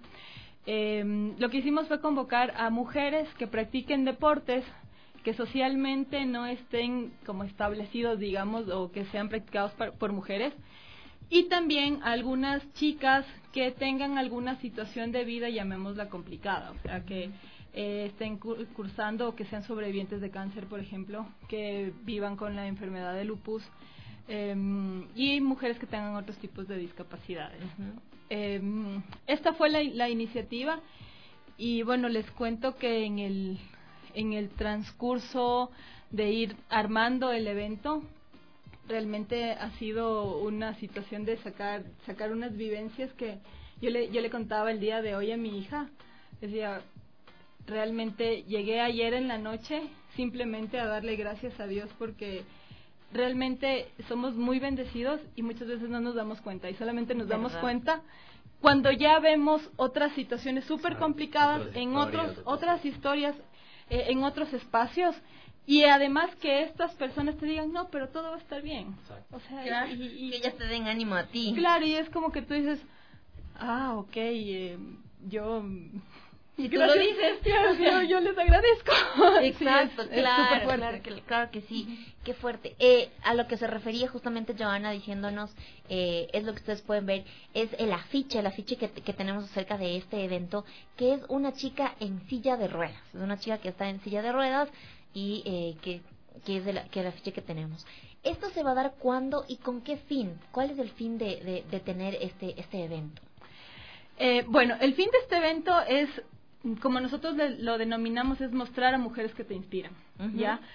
Eh, lo que hicimos fue convocar a mujeres que practiquen deportes que socialmente no estén como establecidos, digamos, o que sean practicados por, por mujeres, y también algunas chicas que tengan alguna situación de vida, llamémosla complicada, o sea, que eh, estén cursando o que sean sobrevivientes de cáncer, por ejemplo, que vivan con la enfermedad de lupus, eh, y mujeres que tengan otros tipos de discapacidades. Uh-huh. Eh, esta fue la, la iniciativa y bueno, les cuento que en el, en el transcurso de ir armando el evento, realmente ha sido una situación de sacar sacar unas vivencias que yo le yo le contaba el día de hoy a mi hija. Decía, realmente llegué ayer en la noche simplemente a darle gracias a Dios porque realmente somos muy bendecidos y muchas veces no nos damos cuenta y solamente nos damos cuenta cuando ya vemos otras situaciones súper complicadas en otros otras historias, eh, en otros espacios. Y además que estas personas te digan, no, pero todo va a estar bien. Exacto. O sea, claro, y, y, que ellas te den ánimo a ti. Claro, y es como que tú dices, ah, ok, eh, yo... Si tú lo dices, yo, yo, yo les agradezco. Exacto, sí, es, claro, es claro, que, claro que sí, uh-huh. Qué fuerte. Eh, a lo que se refería justamente Joana diciéndonos, eh, es lo que ustedes pueden ver, es el afiche, el afiche que, que tenemos acerca de este evento, que es una chica en silla de ruedas, es una chica que está en silla de ruedas, y eh, que, que es de la, que el afiche que tenemos. ¿Esto se va a dar cuándo y con qué fin? ¿Cuál es el fin de, de, de tener este, este evento? Eh, bueno, el fin de este evento es, como nosotros le, lo denominamos, es mostrar a mujeres que te inspiran, uh-huh. ¿ya?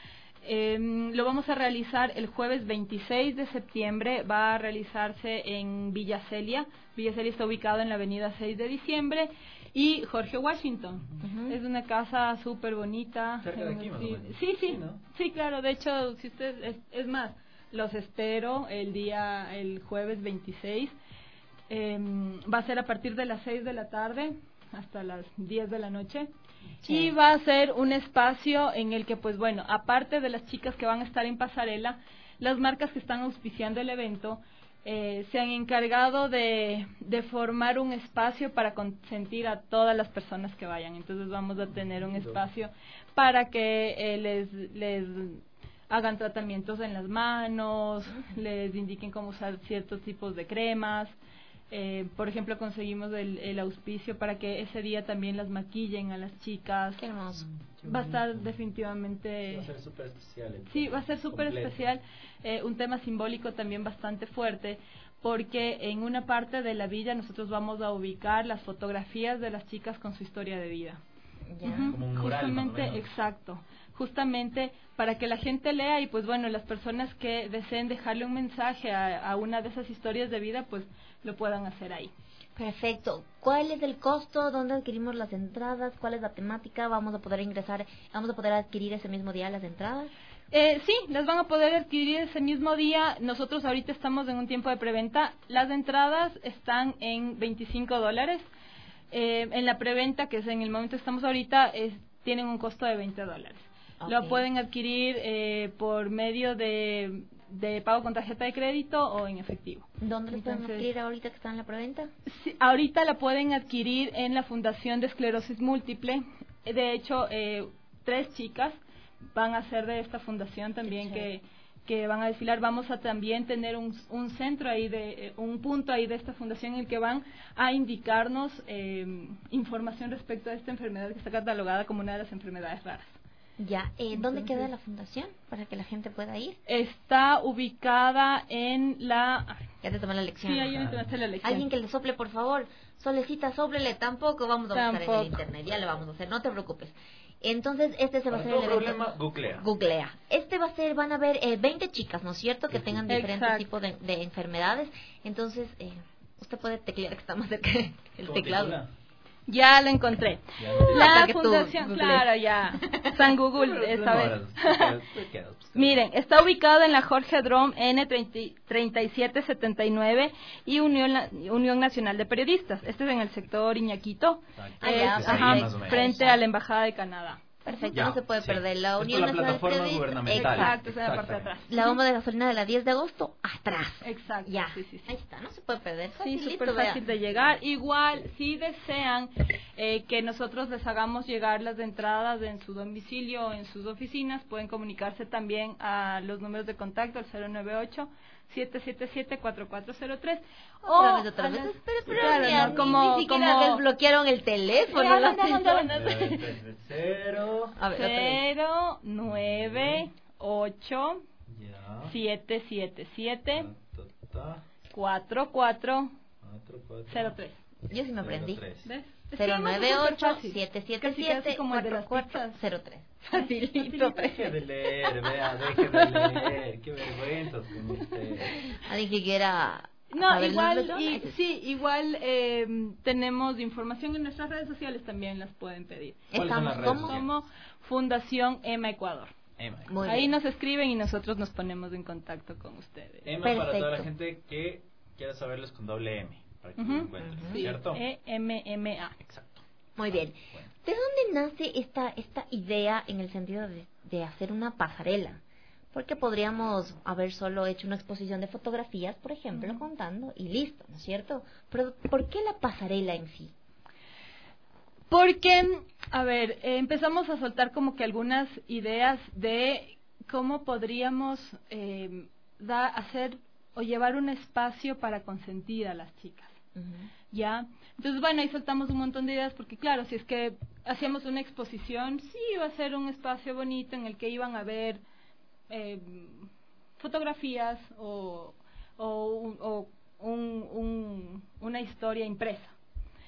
Eh, lo vamos a realizar el jueves veintiséis de septiembre, va a realizarse en Villa Celia. Villa Celia está ubicado en la avenida seis de diciembre y Jorge Washington. Uh-huh. Es una casa súper bonita. Cerca de aquí, más o menos. Sí, sí, sí, ¿no? sí, claro. De hecho, si usted es, es más, los espero el día, el jueves veintiséis. Eh, va a ser a partir de las seis de la tarde hasta las diez de la noche. Sí. Y va a ser un espacio en el que, pues bueno, aparte de las chicas que van a estar en pasarela, las marcas que están auspiciando el evento eh, se han encargado de, de formar un espacio para consentir a todas las personas que vayan. Entonces vamos a tener un espacio para que eh, les, les hagan tratamientos en las manos, les indiquen cómo usar ciertos tipos de cremas. Eh, por ejemplo, conseguimos el, el auspicio para que ese día también las maquillen a las chicas. Qué hermoso. Va a estar definitivamente... Va a ser súper especial. Sí, va a ser súper especial. Eh, un tema simbólico también bastante fuerte, porque en una parte de la villa nosotros vamos a ubicar las fotografías de las chicas con su historia de vida. Ya. Uh-huh. Como un mural, justamente, más o menos. exacto. Justamente para que la gente lea y pues bueno, las personas que deseen dejarle un mensaje a, a una de esas historias de vida, pues lo puedan hacer ahí. Perfecto. ¿Cuál es el costo? ¿Dónde adquirimos las entradas? ¿Cuál es la temática? ¿Vamos a poder ingresar? ¿Vamos a poder adquirir ese mismo día las entradas? Eh, sí, las van a poder adquirir ese mismo día. Nosotros ahorita estamos en un tiempo de preventa. Las entradas están en veinticinco dólares. Eh, en la preventa, que es en el momento que estamos ahorita, es, tienen un costo de veinte dólares. Okay. Lo pueden adquirir eh, por medio de, de pago con tarjeta de crédito o en efectivo. ¿Dónde lo pueden adquirir ahorita que está en la preventa? Sí, ahorita la pueden adquirir en la Fundación de Esclerosis Múltiple. De hecho, eh, tres chicas van a ser de esta fundación también, sí, que que van a desfilar. Vamos a también tener un, un centro ahí, de un punto ahí de esta fundación en el que van a indicarnos eh, información respecto a esta enfermedad que está catalogada como una de las enfermedades raras. Ya, eh, ¿dónde Entonces, queda la fundación para que la gente pueda ir? Está ubicada en la... Ya te tomé la lección. Sí, ahí me tomaste la lección. Alguien que le sople, por favor. Solecita, sóplele. Tampoco vamos a buscar Tampoco. en el internet. Ya le vamos a hacer, no te preocupes. Entonces, este se va a ser el evento. Problema, googlea. Googlea. Este va a ser, van a haber eh, veinte chicas, ¿no es cierto? Que tengan diferentes Exacto. tipos de, de enfermedades. Entonces, eh, usted puede teclear que está más cerca del teclado. Titula? Ya lo encontré. Ya, la que tú fundación, googlees. claro, ya. San Google esta vez. Miren, Miren, está ubicado en la Jorge Drom N treinta y siete setenta y nueve y Unión, Unión Nacional de Periodistas. Este es en el sector Iñaquito, Ah, es, ya, ajá, ahí, más o menos. frente a la Embajada de Canadá. Perfecto, Ya, no se puede sí. perder. La Es Unión por la Nacional de plataforma Periodistas. gubernamental. Exacto, esa es la parte de atrás. La bomba de gasolina de la diez de agosto, atrás. Exacto. Ya, sí, sí, sí. ahí está, no se puede perder. Sí, Facilito, súper vea. fácil de llegar. Igual, si desean eh, que nosotros les hagamos llegar las entradas en su domicilio o en sus oficinas, pueden comunicarse también a los números de contacto al cero nueve ocho, siete siete siete, cuatro cuatro cero tres. Otra vez, otra vez. las- Pero, pero, claro, ya, no, ni- como- ni siquiera como- desbloquearon el teléfono. Ya, las no, no, no, personas. no, no. Cero. A ver, otra vez. cero nueve ocho Ya. siete siete siete Ta, ta, ta. cuatro cuatro Cuatro, cuatro. cero tres. Yo sí me aprendí. Cero, tres. ¿Ves? cero nueve ocho, siete siete Casi, siete, casi como el de cuatro las cuatro pizzas. cero tres. Facilito. Deje de leer, vea, deje de leer. Qué vergüenza con usted. Ah, dije que era... No, a ver, igual, ¿no? y, sí, igual eh, tenemos información en nuestras redes sociales, también las pueden pedir. ¿Cuáles son Estamos las redes como... sociales? Como Fundación Emma Ecuador. Emma. Muy Ahí bien. nos escriben y nosotros nos ponemos en contacto con ustedes. Emma para toda la Perfecto. gente que quiera saberles con doble M, para que Ujú. lo encuentren, Ujú. Sí, ¿cierto? E M M A. Exacto. Muy bien. Bueno. ¿De dónde nace esta esta idea en el sentido de, de hacer una pasarela? Porque podríamos haber solo hecho una exposición de fotografías, por ejemplo, Ujú. contando, y listo, ¿no es cierto? Pero ¿por qué la pasarela en sí? Porque, a ver, eh, empezamos a soltar como que algunas ideas de cómo podríamos eh, da, hacer o llevar un espacio para consentir a las chicas. Ujú. ¿Ya? Entonces, bueno, ahí soltamos un montón de ideas porque, claro, si es que hacíamos una exposición, sí iba a ser un espacio bonito en el que iban a ver eh, fotografías o, o, un- o un, un, una historia impresa.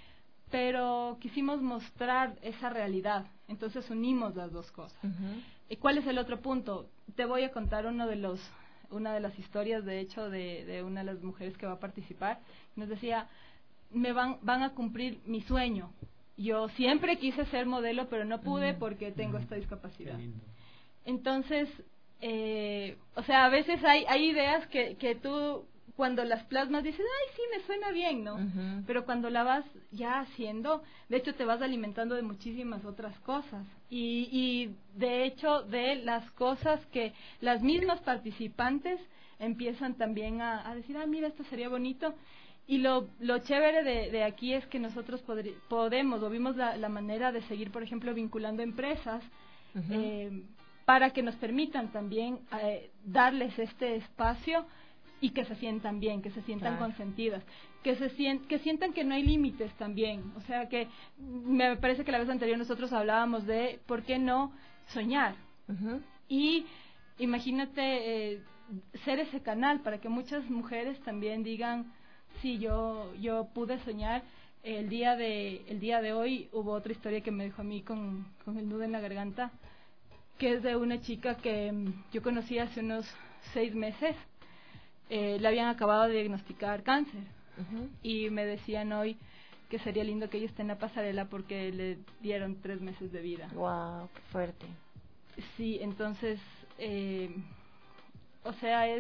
pero quisimos mostrar esa realidad, entonces unimos las dos cosas. Uh-huh. ¿Y cuál es el otro punto? Te voy a contar uno de los, una de las historias, de hecho, de, de una de las mujeres que va a participar. Nos decía, me van, van a cumplir mi sueño. Yo siempre quise ser modelo, pero no pude uh-huh. porque tengo uh-huh. esta discapacidad. Entonces, eh, o sea, a veces hay, hay ideas que, que tú, cuando las plasmas, dices, ay, sí, me suena bien, ¿no? Uh-huh. Pero cuando la vas ya haciendo, de hecho te vas alimentando de muchísimas otras cosas. Y, y de hecho, de las cosas que las mismas participantes empiezan también a, a decir, ah, mira, esto sería bonito. Y lo, lo chévere de, de aquí es que nosotros podri, podemos, o vimos la, la manera de seguir, por ejemplo, vinculando empresas, uh-huh. eh, para que nos permitan también eh, darles este espacio y que se sientan bien, que se sientan claro. consentidas, que se sient, que sientan que no hay límites también. O sea que me parece que la vez anterior nosotros hablábamos de por qué no soñar. Uh-huh. Y imagínate eh, ser ese canal para que muchas mujeres también digan, sí, yo yo pude soñar. El día de el día de hoy hubo otra historia que me dejó a mí con, con el nudo en la garganta, que es de una chica que yo conocí hace unos seis meses. Eh, le habían acabado de diagnosticar cáncer uh-huh. y me decían hoy que sería lindo que ella esté en la pasarela porque le dieron tres meses de vida. Wow, qué fuerte. Sí, entonces, eh, o sea, es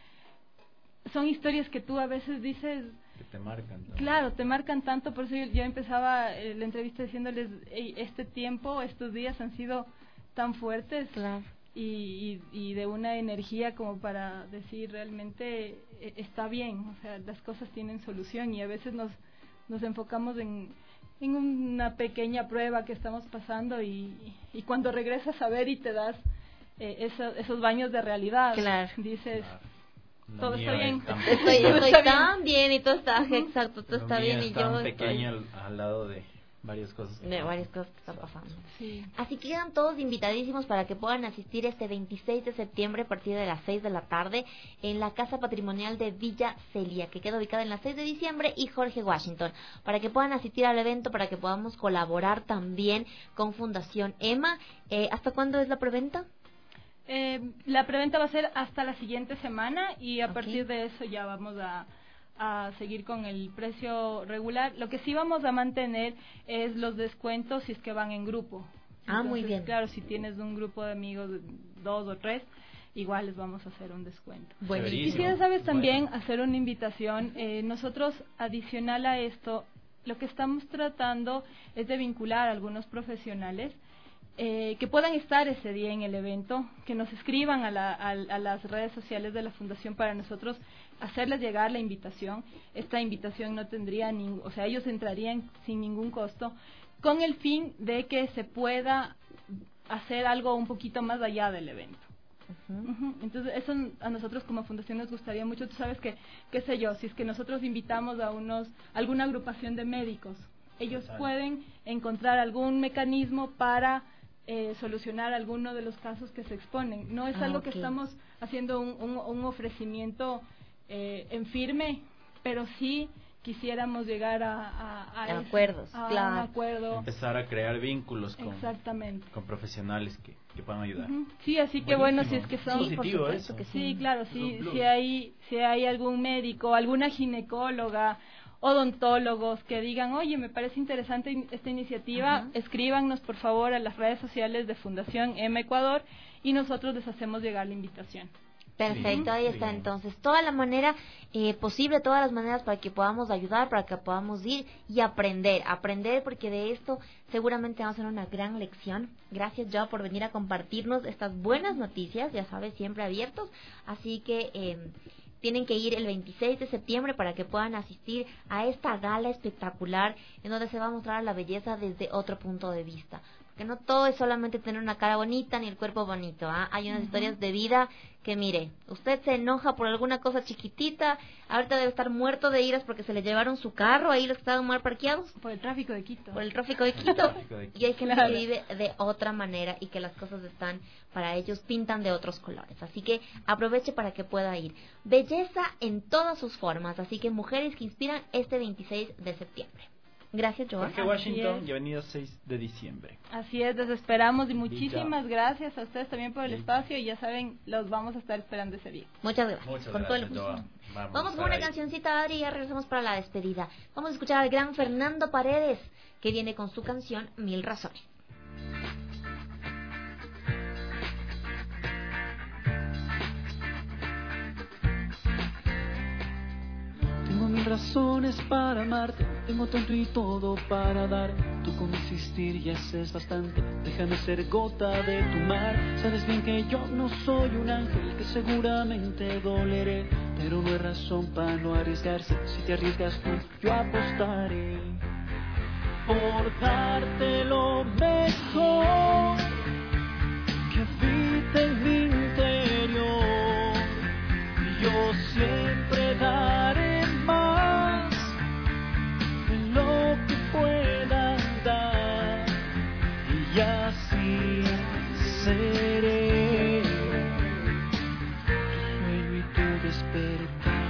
son historias que tú a veces dices que te marcan tanto. Claro, te marcan tanto, por eso yo, yo empezaba eh, la entrevista diciéndoles, hey, este tiempo, estos días han sido tan fuertes. Claro. Y, y, y de una energía como para decir realmente eh, está bien, o sea, las cosas tienen solución y a veces nos nos enfocamos en, en una pequeña prueba que estamos pasando y, y cuando regresas a ver y te das eh, eso, esos baños de realidad, claro. dices claro. todo está bien, estoy, estoy está tan bien. bien y todo está uh-huh. exacto, todo Lo está bien y tan yo pequeña estoy... al, al lado de varias cosas de pasan. varias cosas que están pasando. Sí. Así que quedan todos invitadísimos para que puedan asistir este veintiséis de septiembre a partir de las seis de la tarde en la Casa Patrimonial de Villa Celia, que queda ubicada en la seis de diciembre y Jorge Washington, para que puedan asistir al evento, para que podamos colaborar también con Fundación Emma. Eh, ¿Hasta cuándo es la preventa? Eh, la preventa va a ser hasta la siguiente semana y a okay. partir de eso ya vamos a a seguir con el precio regular. Lo que sí vamos a mantener es los descuentos si es que van en grupo. Ah, Entonces, muy bien. Claro, si tienes un grupo de amigos, dos o tres, igual les vamos a hacer un descuento. Buenísimo. Y si ya sabes también bueno. hacer una invitación, eh, nosotros adicional a esto, lo que estamos tratando es de vincular a algunos profesionales Eh, que puedan estar ese día en el evento, que nos escriban a, la, a, a las redes sociales de la Fundación para nosotros hacerles llegar la invitación. Esta invitación no tendría ningún, o sea, ellos entrarían sin ningún costo, con el fin de que se pueda hacer algo un poquito más allá del evento. Uh-huh. Uh-huh. Entonces, eso a nosotros como fundación nos gustaría mucho. Tú sabes que, qué sé yo, si es que nosotros invitamos a unos, alguna agrupación de médicos, ellos Total. pueden encontrar algún mecanismo para Eh, solucionar alguno de los casos que se exponen. No es ah, algo okay. que estamos haciendo un, un, un ofrecimiento eh, en firme, pero sí quisiéramos llegar a, a, a, a acuerdos, a claro. un acuerdo. Empezar a crear vínculos con, Exactamente. con profesionales que, que puedan ayudar. Uh-huh. Sí, así que Buenísimo. bueno, si es que son... Sí, positivo eso. Que sí, claro, sí, si hay, si hay algún médico, alguna ginecóloga, odontólogos que digan, oye, me parece interesante esta iniciativa, uh-huh. escríbanos por favor a las redes sociales de Fundación Emma Ecuador y nosotros les hacemos llegar la invitación. Perfecto, ahí está entonces toda la manera eh, posible, todas las maneras para que podamos ayudar, para que podamos ir y aprender, aprender porque de esto seguramente vamos a hacer una gran lección. Gracias Joa por venir a compartirnos estas buenas noticias, ya sabes, siempre abiertos, así que... Eh, tienen que ir el veintiséis de septiembre para que puedan asistir a esta gala espectacular en donde se va a mostrar la belleza desde otro punto de vista. Porque no todo es solamente tener una cara bonita ni el cuerpo bonito. ¿eh? Hay unas uh-huh. historias de vida que, mire, usted se enoja por alguna cosa chiquitita, ahorita debe estar muerto de iras porque se le llevaron su carro, ahí los que estaban mal parqueados. Por el tráfico de Quito. Por el tráfico de Quito. Y hay gente claro. que vive de otra manera y que las cosas están, para ellos, pintan de otros colores. Así que aproveche para que pueda ir. Belleza en todas sus formas, así que mujeres que inspiran este veintiséis de septiembre. Gracias, Joana. Parque Washington y Avenida seis de diciembre. Así es, los esperamos y muchísimas gracias a ustedes también por el espacio y ya saben, los vamos a estar esperando ese día. Muchas gracias. Muchas con gracias, todo el... Joan. Vamos, Vamos con una ahí. cancioncita, Adri, y ya regresamos para la despedida. Vamos a escuchar al gran Fernando Paredes, que viene con su canción Mil Razones. Tengo mil razones para amarte, tengo tanto y todo para dar. Tú con insistir ya es bastante, déjame ser gota de tu mar. Sabes bien que yo no soy un ángel, que seguramente doleré, pero no hay razón para no arriesgarse. Si te arriesgas tú, yo apostaré por darte lo mejor que habita en mi interior. Y yo siempre daré más de lo que pueda dar, y así seré tu sueño y tu despertar.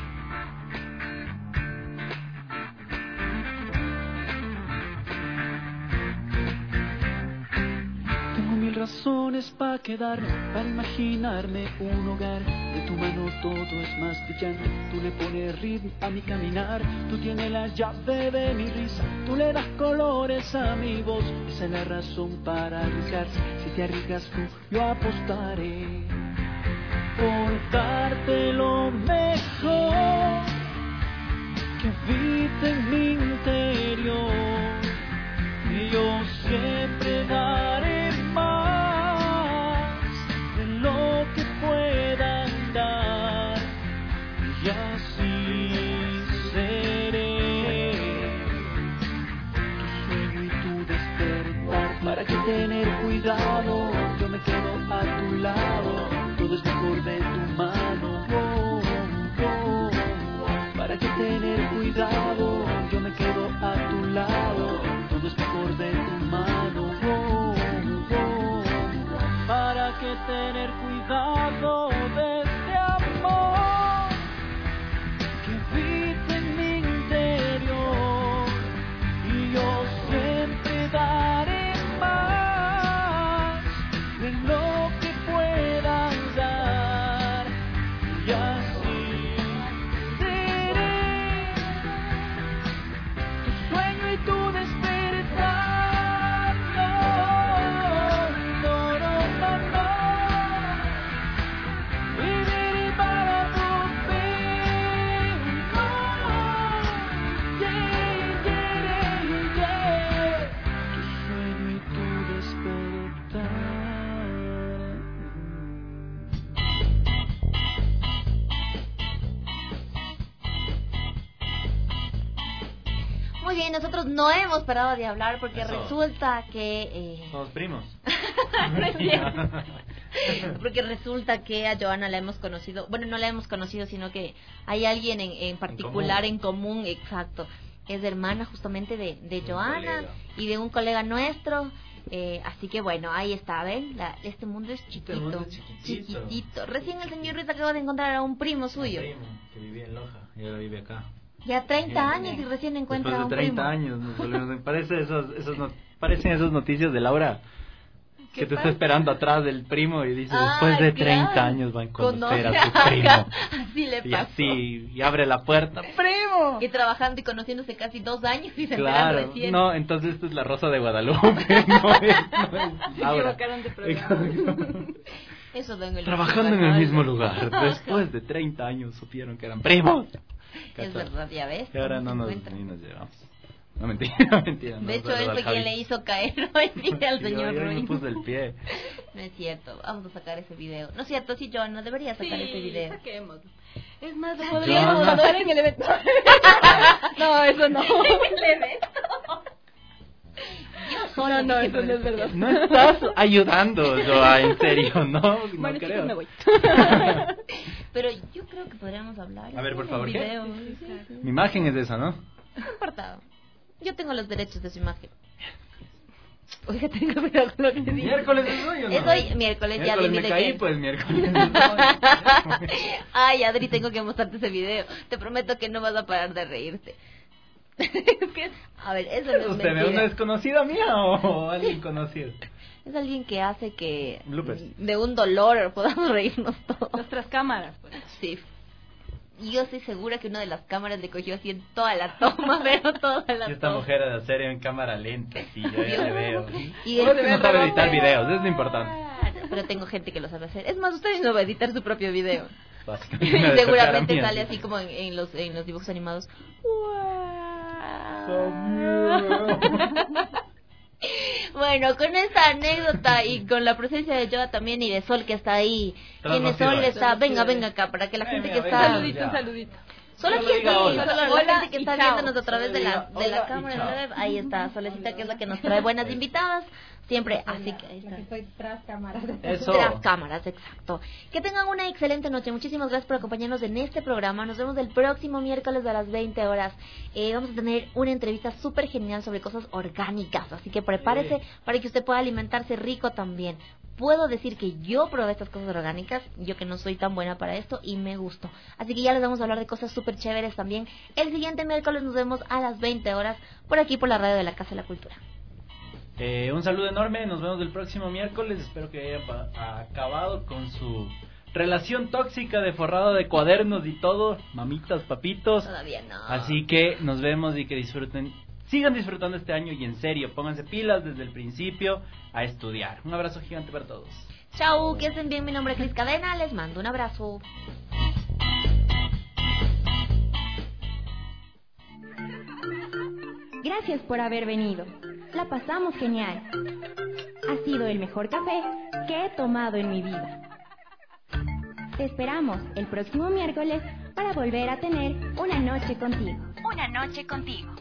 Tengo mil razones para quedarme, para imaginarme un hogar. De tu mano todo es más brillante, tú le pones ritmo a mi caminar. Tú tienes la llave de mi risa, tú le das colores a mi voz. Esa es la razón para arriesgarse, si te arriesgas tú, yo apostaré por darte lo mejor que habita en mi interior. Y yo siempre daré más de lo que puedan dar, y así seré tu sueño y tu despertar. ¿Para qué tener cuidado? Yo me quedo a tu lado, todo es mejor de tu mano. Oh, oh, oh. ¿Para qué tener cuidado? Yo me quedo a tu lado, todo es mejor de tu mano. Oh, oh. ¿Para qué tener cuidado de este amor que habita en mi interior? Y yo siempre daré más de lo que puedan dar, y así seré tu sueño y tu despertar. No, no, no, no, no. Viviré para tu fin. Oh, yeah, yeah, yeah. Tu sueño y tu despertar. Muy bien, nosotros no hemos parado de hablar porque Eso. resulta que... Eh... Somos primos. No es cierto. Porque resulta que a Joana la hemos conocido, bueno, no la hemos conocido, sino que hay alguien en, en particular en común. en común, exacto. Es hermana justamente de, de Joana colega. y de un colega nuestro. Eh, así que bueno, ahí está, ¿ven? La, este mundo es chiquito, mundo es chiquitito. chiquitito. Recién el señor Ruiz acaba de encontrar a un primo suyo. Un primo que vivía en Loja y ahora vive acá. Ya treinta Bien, años bien. y recién encuentra a Después un de treinta primo. años nos volvemos. Parece esos, esos no- parecen esas noticias de Laura ¿Qué que te pasa? está esperando atrás del primo y dice, Ah, después de claro. treinta años va a conocer Conoce a su primo. Así le Y pasó. así, y abre la puerta, ¡primo! Y trabajando y conociéndose casi dos años y se enteran Claro, recién. no, entonces esto es la Rosa de Guadalupe, no es, no es Se Laura. equivocaron de programa. Eso vengo el Trabajando en el mismo lugar, después de treinta años supieron que eran primos. Es verdad, ya ves. Y ahora no ¿Cómo nos, se encuentran? ni nos llevamos. No, mentira, mentira. No, De hecho, solo él al fue Javi. quien le hizo caer hoy día al Sí, señor yo- yo me Ruiz. puse el pie. No es cierto, vamos a sacar ese video. No es cierto, sí, yo no debería sacar ese video. Saquemos. Es más, lo Yo podríamos no. hacer en el evento. No, eso no. El evento. Yo sola No, no, dije, eso no es verdad. No estás ayudando, Joa, en serio, no, no Bueno, creo. chicos, me voy. Pero yo creo que podríamos hablar. A ver, por en favor, el ¿qué? video. Mi imagen es esa, ¿no? No importa. Yo tengo los derechos de su imagen. Oiga, tengo cuidado con lo que digo. ¿Miércoles es hoy o no? Es hoy miércoles, ya Miércoles dime me de caí, qué. pues miércoles es hoy. Ay, Adri, tengo que mostrarte ese video. Te prometo que no vas a parar de reírte. A ver, eso no es ¿Usted ve una desconocida mía o alguien conocido? Es alguien que hace que Lupes. de un dolor podamos reírnos todos. Nuestras cámaras, pues. Sí. Yo estoy segura que una de las cámaras le cogió así en toda la toma, pero toda la Esta toma. mujer de serio en cámara lenta, sí, yo ya le veo. Y Solo el- que no sabe editar videos, es lo importante. Pero tengo gente que lo sabe hacer. Es más, usted no va a editar su propio video. Básicamente me debe Seguramente tocar a mí, sale así. así como en, en los en los dibujos animados. Bueno, con esta anécdota y con la presencia de Joa también y de Sol que está ahí. ¿Quién es Sol? Está, venga, venga acá, para que la gente que Un está... saludito, un saludito. Solo aquí Solo diga está, hola. solo la Hola gente que y está chao. viéndonos a través de la, Solo de diga la hola y cámara chao. web. Ahí está, Solecita, que es la que nos trae buenas invitadas. Siempre, así que ahí está. Estoy tras cámaras. Eso. Tras cámaras, exacto. Que tengan una excelente noche. Muchísimas gracias por acompañarnos en este programa. Nos vemos el próximo miércoles a las veinte horas. Eh, vamos a tener una entrevista súper genial sobre cosas orgánicas. Así que prepárese Sí. para que usted pueda alimentarse rico también. Puedo decir que yo probé estas cosas orgánicas, yo que no soy tan buena para esto, y me gustó. Así que ya les vamos a hablar de cosas súper chéveres también. El siguiente miércoles nos vemos a las veinte horas por aquí por la radio de la Casa de la Cultura. Eh, un saludo enorme, nos vemos el próximo miércoles. Espero que hayan pa- acabado con su relación tóxica de forrado de cuadernos y todo, mamitas, papitos. Todavía no. Así que nos vemos y que disfruten, sigan disfrutando este año y en serio, pónganse pilas desde el principio a estudiar. Un abrazo gigante para todos. Chau, que estén bien. Mi nombre es Cris Cadena. Les mando un abrazo. Gracias por haber venido. La pasamos genial. Ha sido el mejor café que he tomado en mi vida. Te esperamos el próximo miércoles para volver a tener una noche contigo. Una noche contigo.